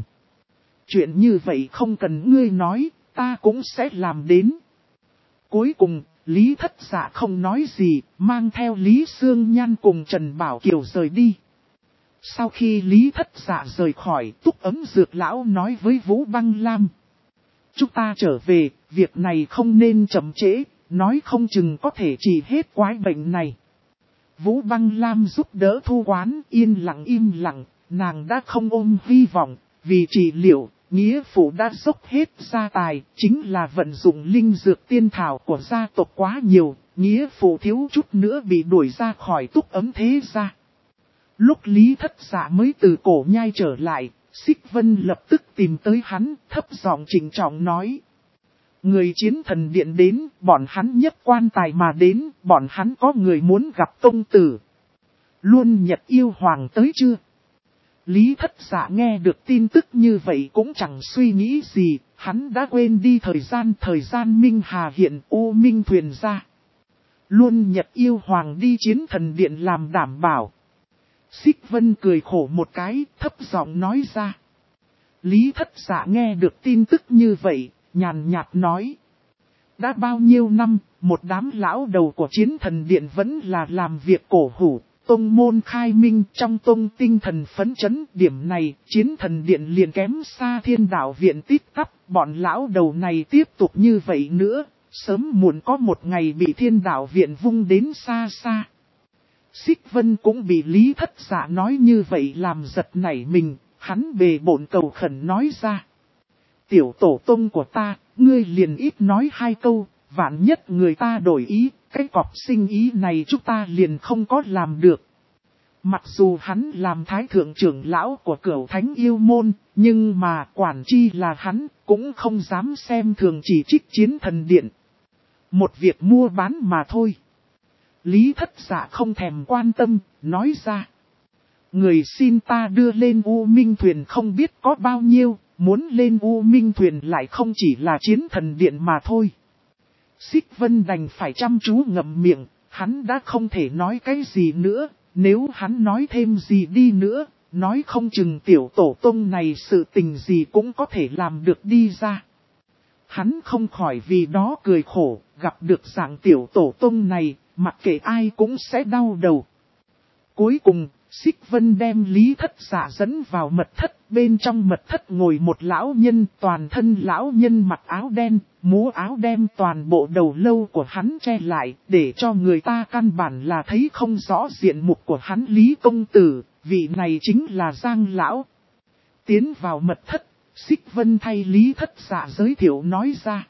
Chuyện như vậy không cần ngươi nói, ta cũng sẽ làm đến. Cuối cùng, Lý Thất Dạ không nói gì, mang theo Lý Sương Nhan cùng Trần Bảo Kiều rời đi. Sau khi Lý Thất Dạ rời khỏi, Túc Ấm Dược Lão nói với Vũ Băng Lam. Chúng ta trở về, việc này không nên chậm trễ, nói không chừng có thể trị hết quái bệnh này. Vũ Băng Lam giúp đỡ Thu Quán im lặng, nàng đã không ôm hy vọng, vì trị liệu, nghĩa phụ đã dốc hết gia tài, chính là vận dụng linh dược tiên thảo của gia tộc quá nhiều, nghĩa phụ thiếu chút nữa bị đuổi ra khỏi Túc Ấm thế gia. Lúc Lý Thất Dạ mới từ cổ nhai trở lại, Xích Vân lập tức tìm tới hắn, thấp giọng trịnh trọng nói. Người Chiến Thần Điện đến, bọn hắn nhất quan tài mà đến, bọn hắn có người muốn gặp công tử. Luôn Nhật Yêu Hoàng tới chưa? Lý Thất Dạ nghe được tin tức như vậy cũng chẳng suy nghĩ gì, hắn đã quên đi thời gian Minh Hà hiện U Minh thuyền ra. Luôn Nhật Yêu Hoàng đi Chiến Thần Điện làm đảm bảo. Xích Vân cười khổ một cái, thấp giọng nói ra. Lý Thất Dạ nghe được tin tức như vậy, nhàn nhạt nói. Đã bao nhiêu năm, một đám lão đầu của Chiến Thần Điện vẫn là làm việc cổ hủ, tông môn khai minh trong tông tinh thần phấn chấn. Điểm này, Chiến Thần Điện liền kém xa Thiên Đạo Viện tít tắp, bọn lão đầu này tiếp tục như vậy nữa, sớm muộn có một ngày bị Thiên Đạo Viện vung đến xa xa. Xích Vân cũng bị Lý Thất Dạ nói như vậy làm giật nảy mình, hắn bề bộn cầu khẩn nói ra. Tiểu tổ tông của ta, ngươi liền ít nói hai câu, vạn nhất người ta đổi ý, cái cọp sinh ý này chúng ta liền không có làm được. Mặc dù hắn làm thái thượng trưởng lão của Cửu Thánh Yêu Môn, nhưng mà quản chi là hắn, cũng không dám xem thường chỉ trích Chiến Thần Điện. Một việc mua bán mà thôi. Lý Thất Dạ không thèm quan tâm, nói ra. Người xin ta đưa lên U Minh Thuyền không biết có bao nhiêu, muốn lên U Minh Thuyền lại không chỉ là Chiến Thần Điện mà thôi. Xích Vân đành phải chăm chú ngậm miệng, hắn đã không thể nói cái gì nữa, nếu hắn nói thêm gì đi nữa, nói không chừng tiểu tổ tông này sự tình gì cũng có thể làm được đi ra. Hắn không khỏi vì đó cười khổ, gặp được dạng tiểu tổ tông này, mặc kệ ai cũng sẽ đau đầu. Cuối cùng, Xích Vân đem Lý Thất Dạ dẫn vào mật thất, bên trong mật thất ngồi một lão nhân, toàn thân lão nhân mặc áo đen, múa áo đem toàn bộ đầu lâu của hắn che lại, để cho người ta căn bản là thấy không rõ diện mục của hắn. Lý công tử, vị này chính là Giang lão. Tiến vào mật thất, Xích Vân thay Lý Thất Dạ giới thiệu nói ra.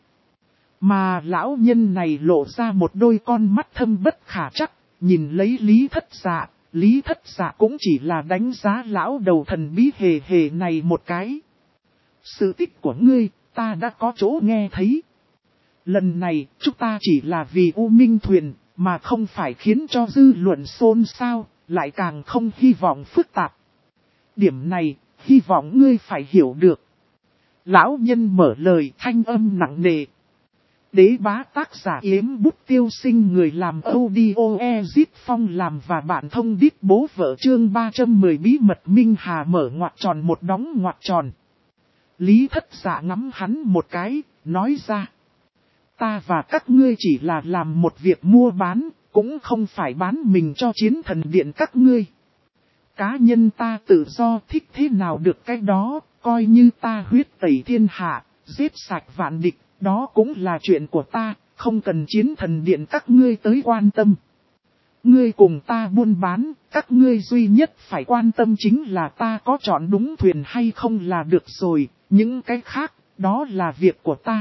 Mà lão nhân này lộ ra một đôi con mắt thâm bất khả trắc, nhìn lấy Lý Thất Dạ. Lý Thất Dạ cũng chỉ là đánh giá lão đầu thần bí hề hề này một cái. Sự tích của ngươi, ta đã có chỗ nghe thấy. Lần này, chúng ta chỉ là vì U Minh Thuyền, mà không phải khiến cho dư luận xôn xao, lại càng không hy vọng phức tạp. Điểm này, hy vọng ngươi phải hiểu được. Lão nhân mở lời thanh âm nặng nề. Đế bá tác giả Yếm Bút Tiêu Sinh, người làm audio Ezit Phong làm và bạn thông đít bố vợ, chương 310 bí mật Minh Hà mở ngoặc tròn một đóng ngoặc tròn. Lý Thất Dạ ngắm hắn một cái, nói ra. Ta và các ngươi chỉ là làm một việc mua bán, cũng không phải bán mình cho Chiến Thần Điện các ngươi. Cá nhân ta tự do thích thế nào được cái đó, coi như ta huyết tẩy thiên hạ, giết sạch vạn địch. Đó cũng là chuyện của ta, không cần Chiến Thần Điện các ngươi tới quan tâm. Ngươi cùng ta buôn bán, các ngươi duy nhất phải quan tâm chính là ta có chọn đúng thuyền hay không là được rồi, những cái khác, đó là việc của ta.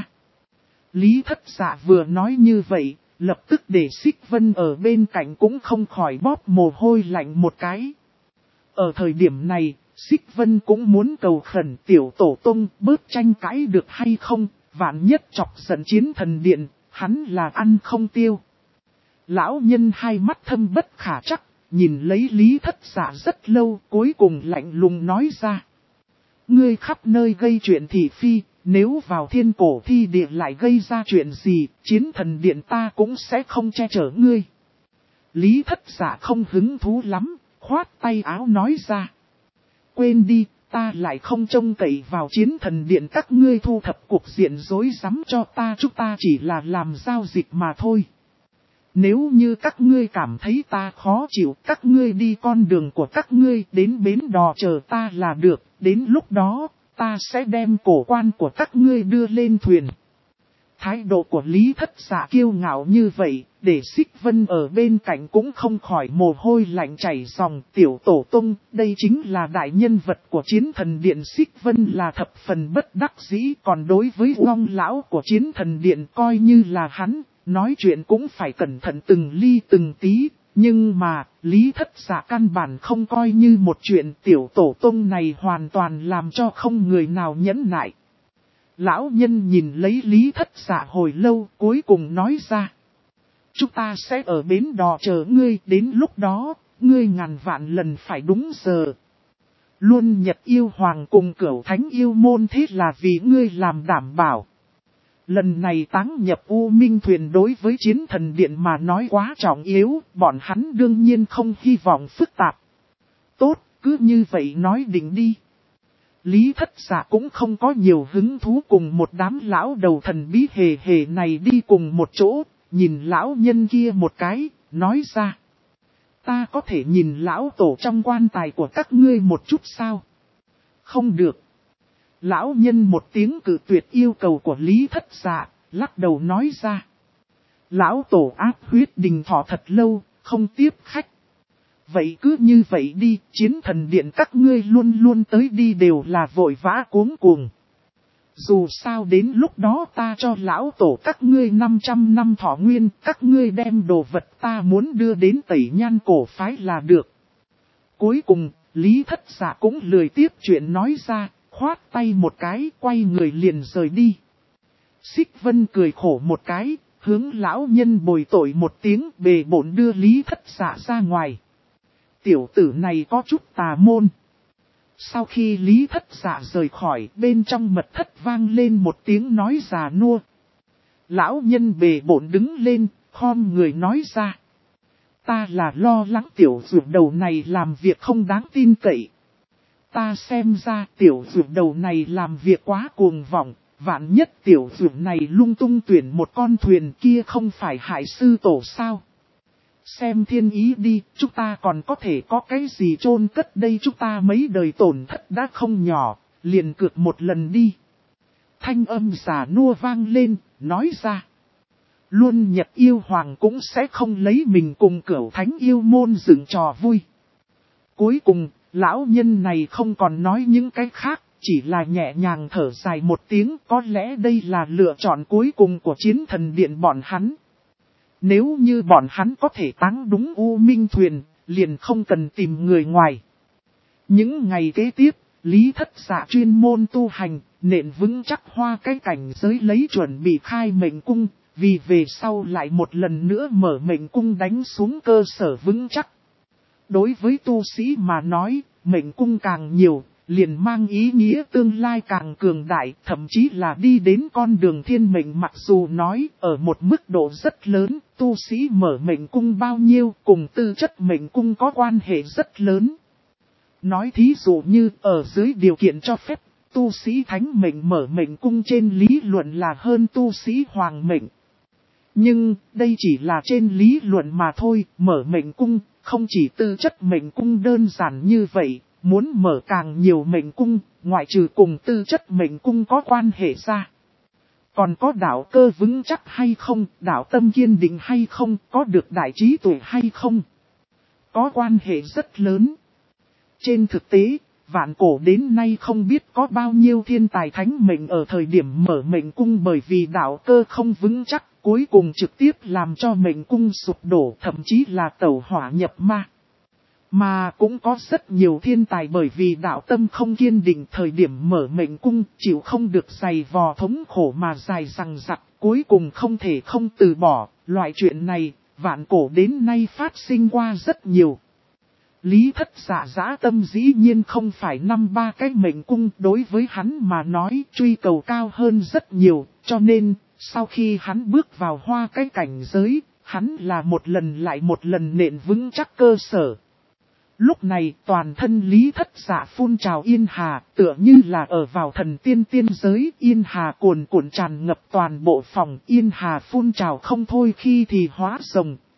Lý Thất Dạ vừa nói như vậy, lập tức để Xích Vân ở bên cạnh cũng không khỏi bóp mồ hôi lạnh một cái. Ở thời điểm này, Xích Vân cũng muốn cầu khẩn tiểu tổ tông bớt tranh cãi được hay không. Vạn nhất chọc giận Chiến Thần Điện, hắn là ăn không tiêu. Lão nhân hai mắt thâm bất khả trắc, nhìn lấy Lý Thất Dạ rất lâu, cuối cùng lạnh lùng nói ra. Ngươi khắp nơi gây chuyện thị phi, nếu vào thiên cổ thi địa lại gây ra chuyện gì, Chiến Thần Điện ta cũng sẽ không che chở ngươi. Lý Thất Dạ không hứng thú lắm, khoát tay áo nói ra. Quên đi. Ta lại không trông cậy vào Chiến Thần Điện các ngươi thu thập cuộc diện rối rắm cho ta, chúng ta chỉ là làm giao dịch mà thôi. Nếu như các ngươi cảm thấy ta khó chịu, các ngươi đi con đường của các ngươi đến bến đò chờ ta là được, đến lúc đó, ta sẽ đem cổ quan của các ngươi đưa lên thuyền. Thái độ của Lý Thất Dạ kiêu ngạo như vậy, để Xích Vân ở bên cạnh cũng không khỏi mồ hôi lạnh chảy ròng. Tiểu tổ tông, đây chính là đại nhân vật của Chiến Thần Điện. Xích Vân là thập phần bất đắc dĩ, còn đối với Long lão của Chiến Thần Điện coi như là hắn, nói chuyện cũng phải cẩn thận từng ly từng tí. Nhưng mà, Lý Thất Dạ căn bản không coi như một chuyện. Tiểu tổ tông này hoàn toàn làm cho không người nào nhẫn nại. Lão nhân nhìn lấy Lý Thất Dạ hồi lâu, cuối cùng nói ra. Chúng ta sẽ ở bến đò chờ ngươi, đến lúc đó, ngươi ngàn vạn lần phải đúng giờ. Luôn Nhật Yêu Hoàng cùng Cửu Thánh Yêu Môn thế là vì ngươi làm đảm bảo. Lần này táng nhập U Minh Thuyền đối với Chiến Thần Điện mà nói quá trọng yếu, bọn hắn đương nhiên không hy vọng phức tạp. Tốt, cứ như vậy nói định đi. Lý Thất Dạ cũng không có nhiều hứng thú cùng một đám lão đầu thần bí hề hề này đi cùng một chỗ, nhìn lão nhân kia một cái, nói ra. Ta có thể nhìn lão tổ trong quan tài của các ngươi một chút sao? Không được. Lão nhân một tiếng cự tuyệt yêu cầu của Lý Thất Dạ, lắc đầu nói ra. Lão tổ áp huyết đình thọ thật lâu, không tiếp khách. Vậy cứ như vậy đi, Chiến Thần Điện các ngươi luôn luôn tới đi đều là vội vã cuống cuồng. Dù sao đến lúc đó ta cho lão tổ các ngươi 500 năm thọ nguyên, các ngươi đem đồ vật ta muốn đưa đến Tẩy Nhan cổ phái là được. Cuối cùng, Lý Thất Dạ cũng lười tiếp chuyện nói ra, khoát tay một cái, quay người liền rời đi. Xích Vân cười khổ một cái, hướng lão nhân bồi tội một tiếng, bề bổn đưa Lý Thất Dạ ra ngoài. Tiểu tử này có chút tà môn. Sau khi Lý Thất Dạ rời khỏi, bên trong mật thất vang lên một tiếng nói già nua. Lão nhân bề bổn đứng lên, khom người nói ra. Ta là lo lắng tiểu dược đầu này làm việc không đáng tin cậy. Ta xem ra tiểu dược đầu này làm việc quá cuồng vọng, vạn nhất tiểu dược này lung tung tuyển một con thuyền kia không phải hại sư tổ sao. Xem thiên ý đi, chúng ta còn có thể có cái gì chôn cất đây, chúng ta mấy đời tổn thất đã không nhỏ, liền cược một lần đi. Thanh âm già nua vang lên, nói ra. Luôn Nhật Yêu Hoàng cũng sẽ không lấy mình cùng Cửu Thánh Yêu Môn dựng trò vui. Cuối cùng, lão nhân này không còn nói những cái khác, chỉ là nhẹ nhàng thở dài một tiếng, có lẽ đây là lựa chọn cuối cùng của Chiến Thần Điện bọn hắn. Nếu như bọn hắn có thể táng đúng U Minh Thuyền, liền không cần tìm người ngoài. Những ngày kế tiếp, Lý Thất Dạ chuyên môn tu hành, nện vững chắc hoa cái cảnh giới lấy chuẩn bị khai mệnh cung, vì về sau lại một lần nữa mở mệnh cung đánh xuống cơ sở vững chắc. Đối với tu sĩ mà nói, mệnh cung càng nhiều, liền mang ý nghĩa tương lai càng cường đại, thậm chí là đi đến con đường thiên mệnh. Mặc dù nói ở một mức độ rất lớn, tu sĩ mở mệnh cung bao nhiêu cùng tư chất mệnh cung có quan hệ rất lớn. Nói thí dụ như ở dưới điều kiện cho phép, tu sĩ thánh mệnh mở mệnh cung trên lý luận là hơn tu sĩ hoàng mệnh. Nhưng đây chỉ là trên lý luận mà thôi, mở mệnh cung không chỉ tư chất mệnh cung đơn giản như vậy. Muốn mở càng nhiều mệnh cung, ngoại trừ cùng tư chất mệnh cung có quan hệ ra. Còn có đạo cơ vững chắc hay không, đạo tâm kiên định hay không, có được đại trí tuệ hay không. Có quan hệ rất lớn. Trên thực tế, vạn cổ đến nay không biết có bao nhiêu thiên tài thánh mệnh ở thời điểm mở mệnh cung bởi vì đạo cơ không vững chắc, cuối cùng trực tiếp làm cho mệnh cung sụp đổ, thậm chí là tẩu hỏa nhập ma. Mà cũng có rất nhiều thiên tài bởi vì đạo tâm không kiên định thời điểm mở mệnh cung, chịu không được dày vò thống khổ mà dài dằng dặc, cuối cùng không thể không từ bỏ. Loại chuyện này, vạn cổ đến nay phát sinh qua rất nhiều. Lý Thất Dạ dã tâm dĩ nhiên không phải 5-3 cái mệnh cung, đối với hắn mà nói truy cầu cao hơn rất nhiều, cho nên, sau khi hắn bước vào hoa cái cảnh giới, hắn là một lần lại một lần nện vững chắc cơ sở. Lúc này toàn thân Lý Thất Dạ phun trào yên hà, tựa như là ở vào thần tiên giới, yên hà cuồn cuộn tràn ngập toàn bộ phòng, yên hà phun trào không thôi, khi thì hóa rồng,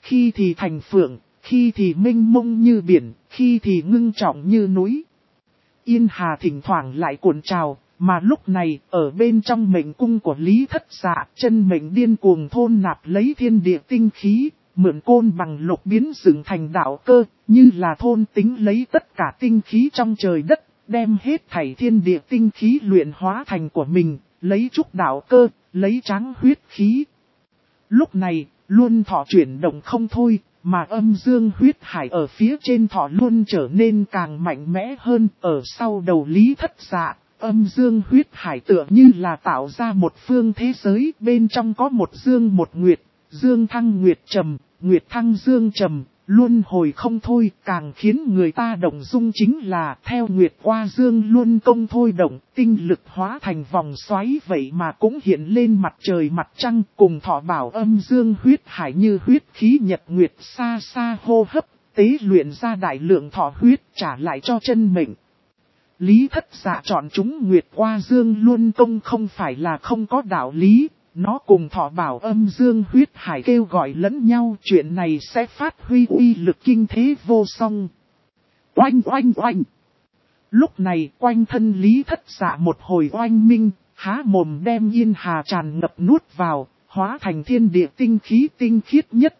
khi thì thành phượng, khi thì mênh mông như biển, khi thì ngưng trọng như núi. Yên hà thỉnh thoảng lại cuộn trào, mà lúc này, ở bên trong mệnh cung của Lý Thất Dạ, chân mệnh điên cuồng thôn nạp lấy thiên địa tinh khí, mượn côn bằng lục biến dựng thành đạo cơ, như là thôn tính lấy tất cả tinh khí trong trời đất, đem hết thảy thiên địa tinh khí luyện hóa thành của mình, lấy trúc đạo cơ, lấy tráng huyết khí. Lúc này, Luân Thọ chuyển động không thôi, mà âm dương huyết hải ở phía trên thọ luôn trở nên càng mạnh mẽ hơn. Ở sau đầu Lý Thất Dạ, âm dương huyết hải tựa như là tạo ra một phương thế giới, bên trong có một dương một nguyệt, dương thăng nguyệt trầm, nguyệt thăng dương trầm, luân hồi không thôi. Càng khiến người ta động dung chính là theo nguyệt qua dương luân công thôi động, tinh lực hóa thành vòng xoáy vậy mà cũng hiện lên mặt trời mặt trăng, cùng thọ bảo âm dương huyết hải như huyết khí nhật nguyệt xa xa hô hấp, tế luyện ra đại lượng thọ huyết trả lại cho chân mệnh. Lý Thất Dạ chọn chúng nguyệt qua dương luân công không phải là không có đạo lý. Nó cùng thọ bảo âm dương huyết hải kêu gọi lẫn nhau, chuyện này sẽ phát huy uy lực kinh thế vô song. Oanh oanh oanh. Lúc này quanh thân Lý Thất Dạ một hồi oanh minh, há mồm đem yên hà tràn ngập nuốt vào, hóa thành thiên địa tinh khí tinh khiết nhất,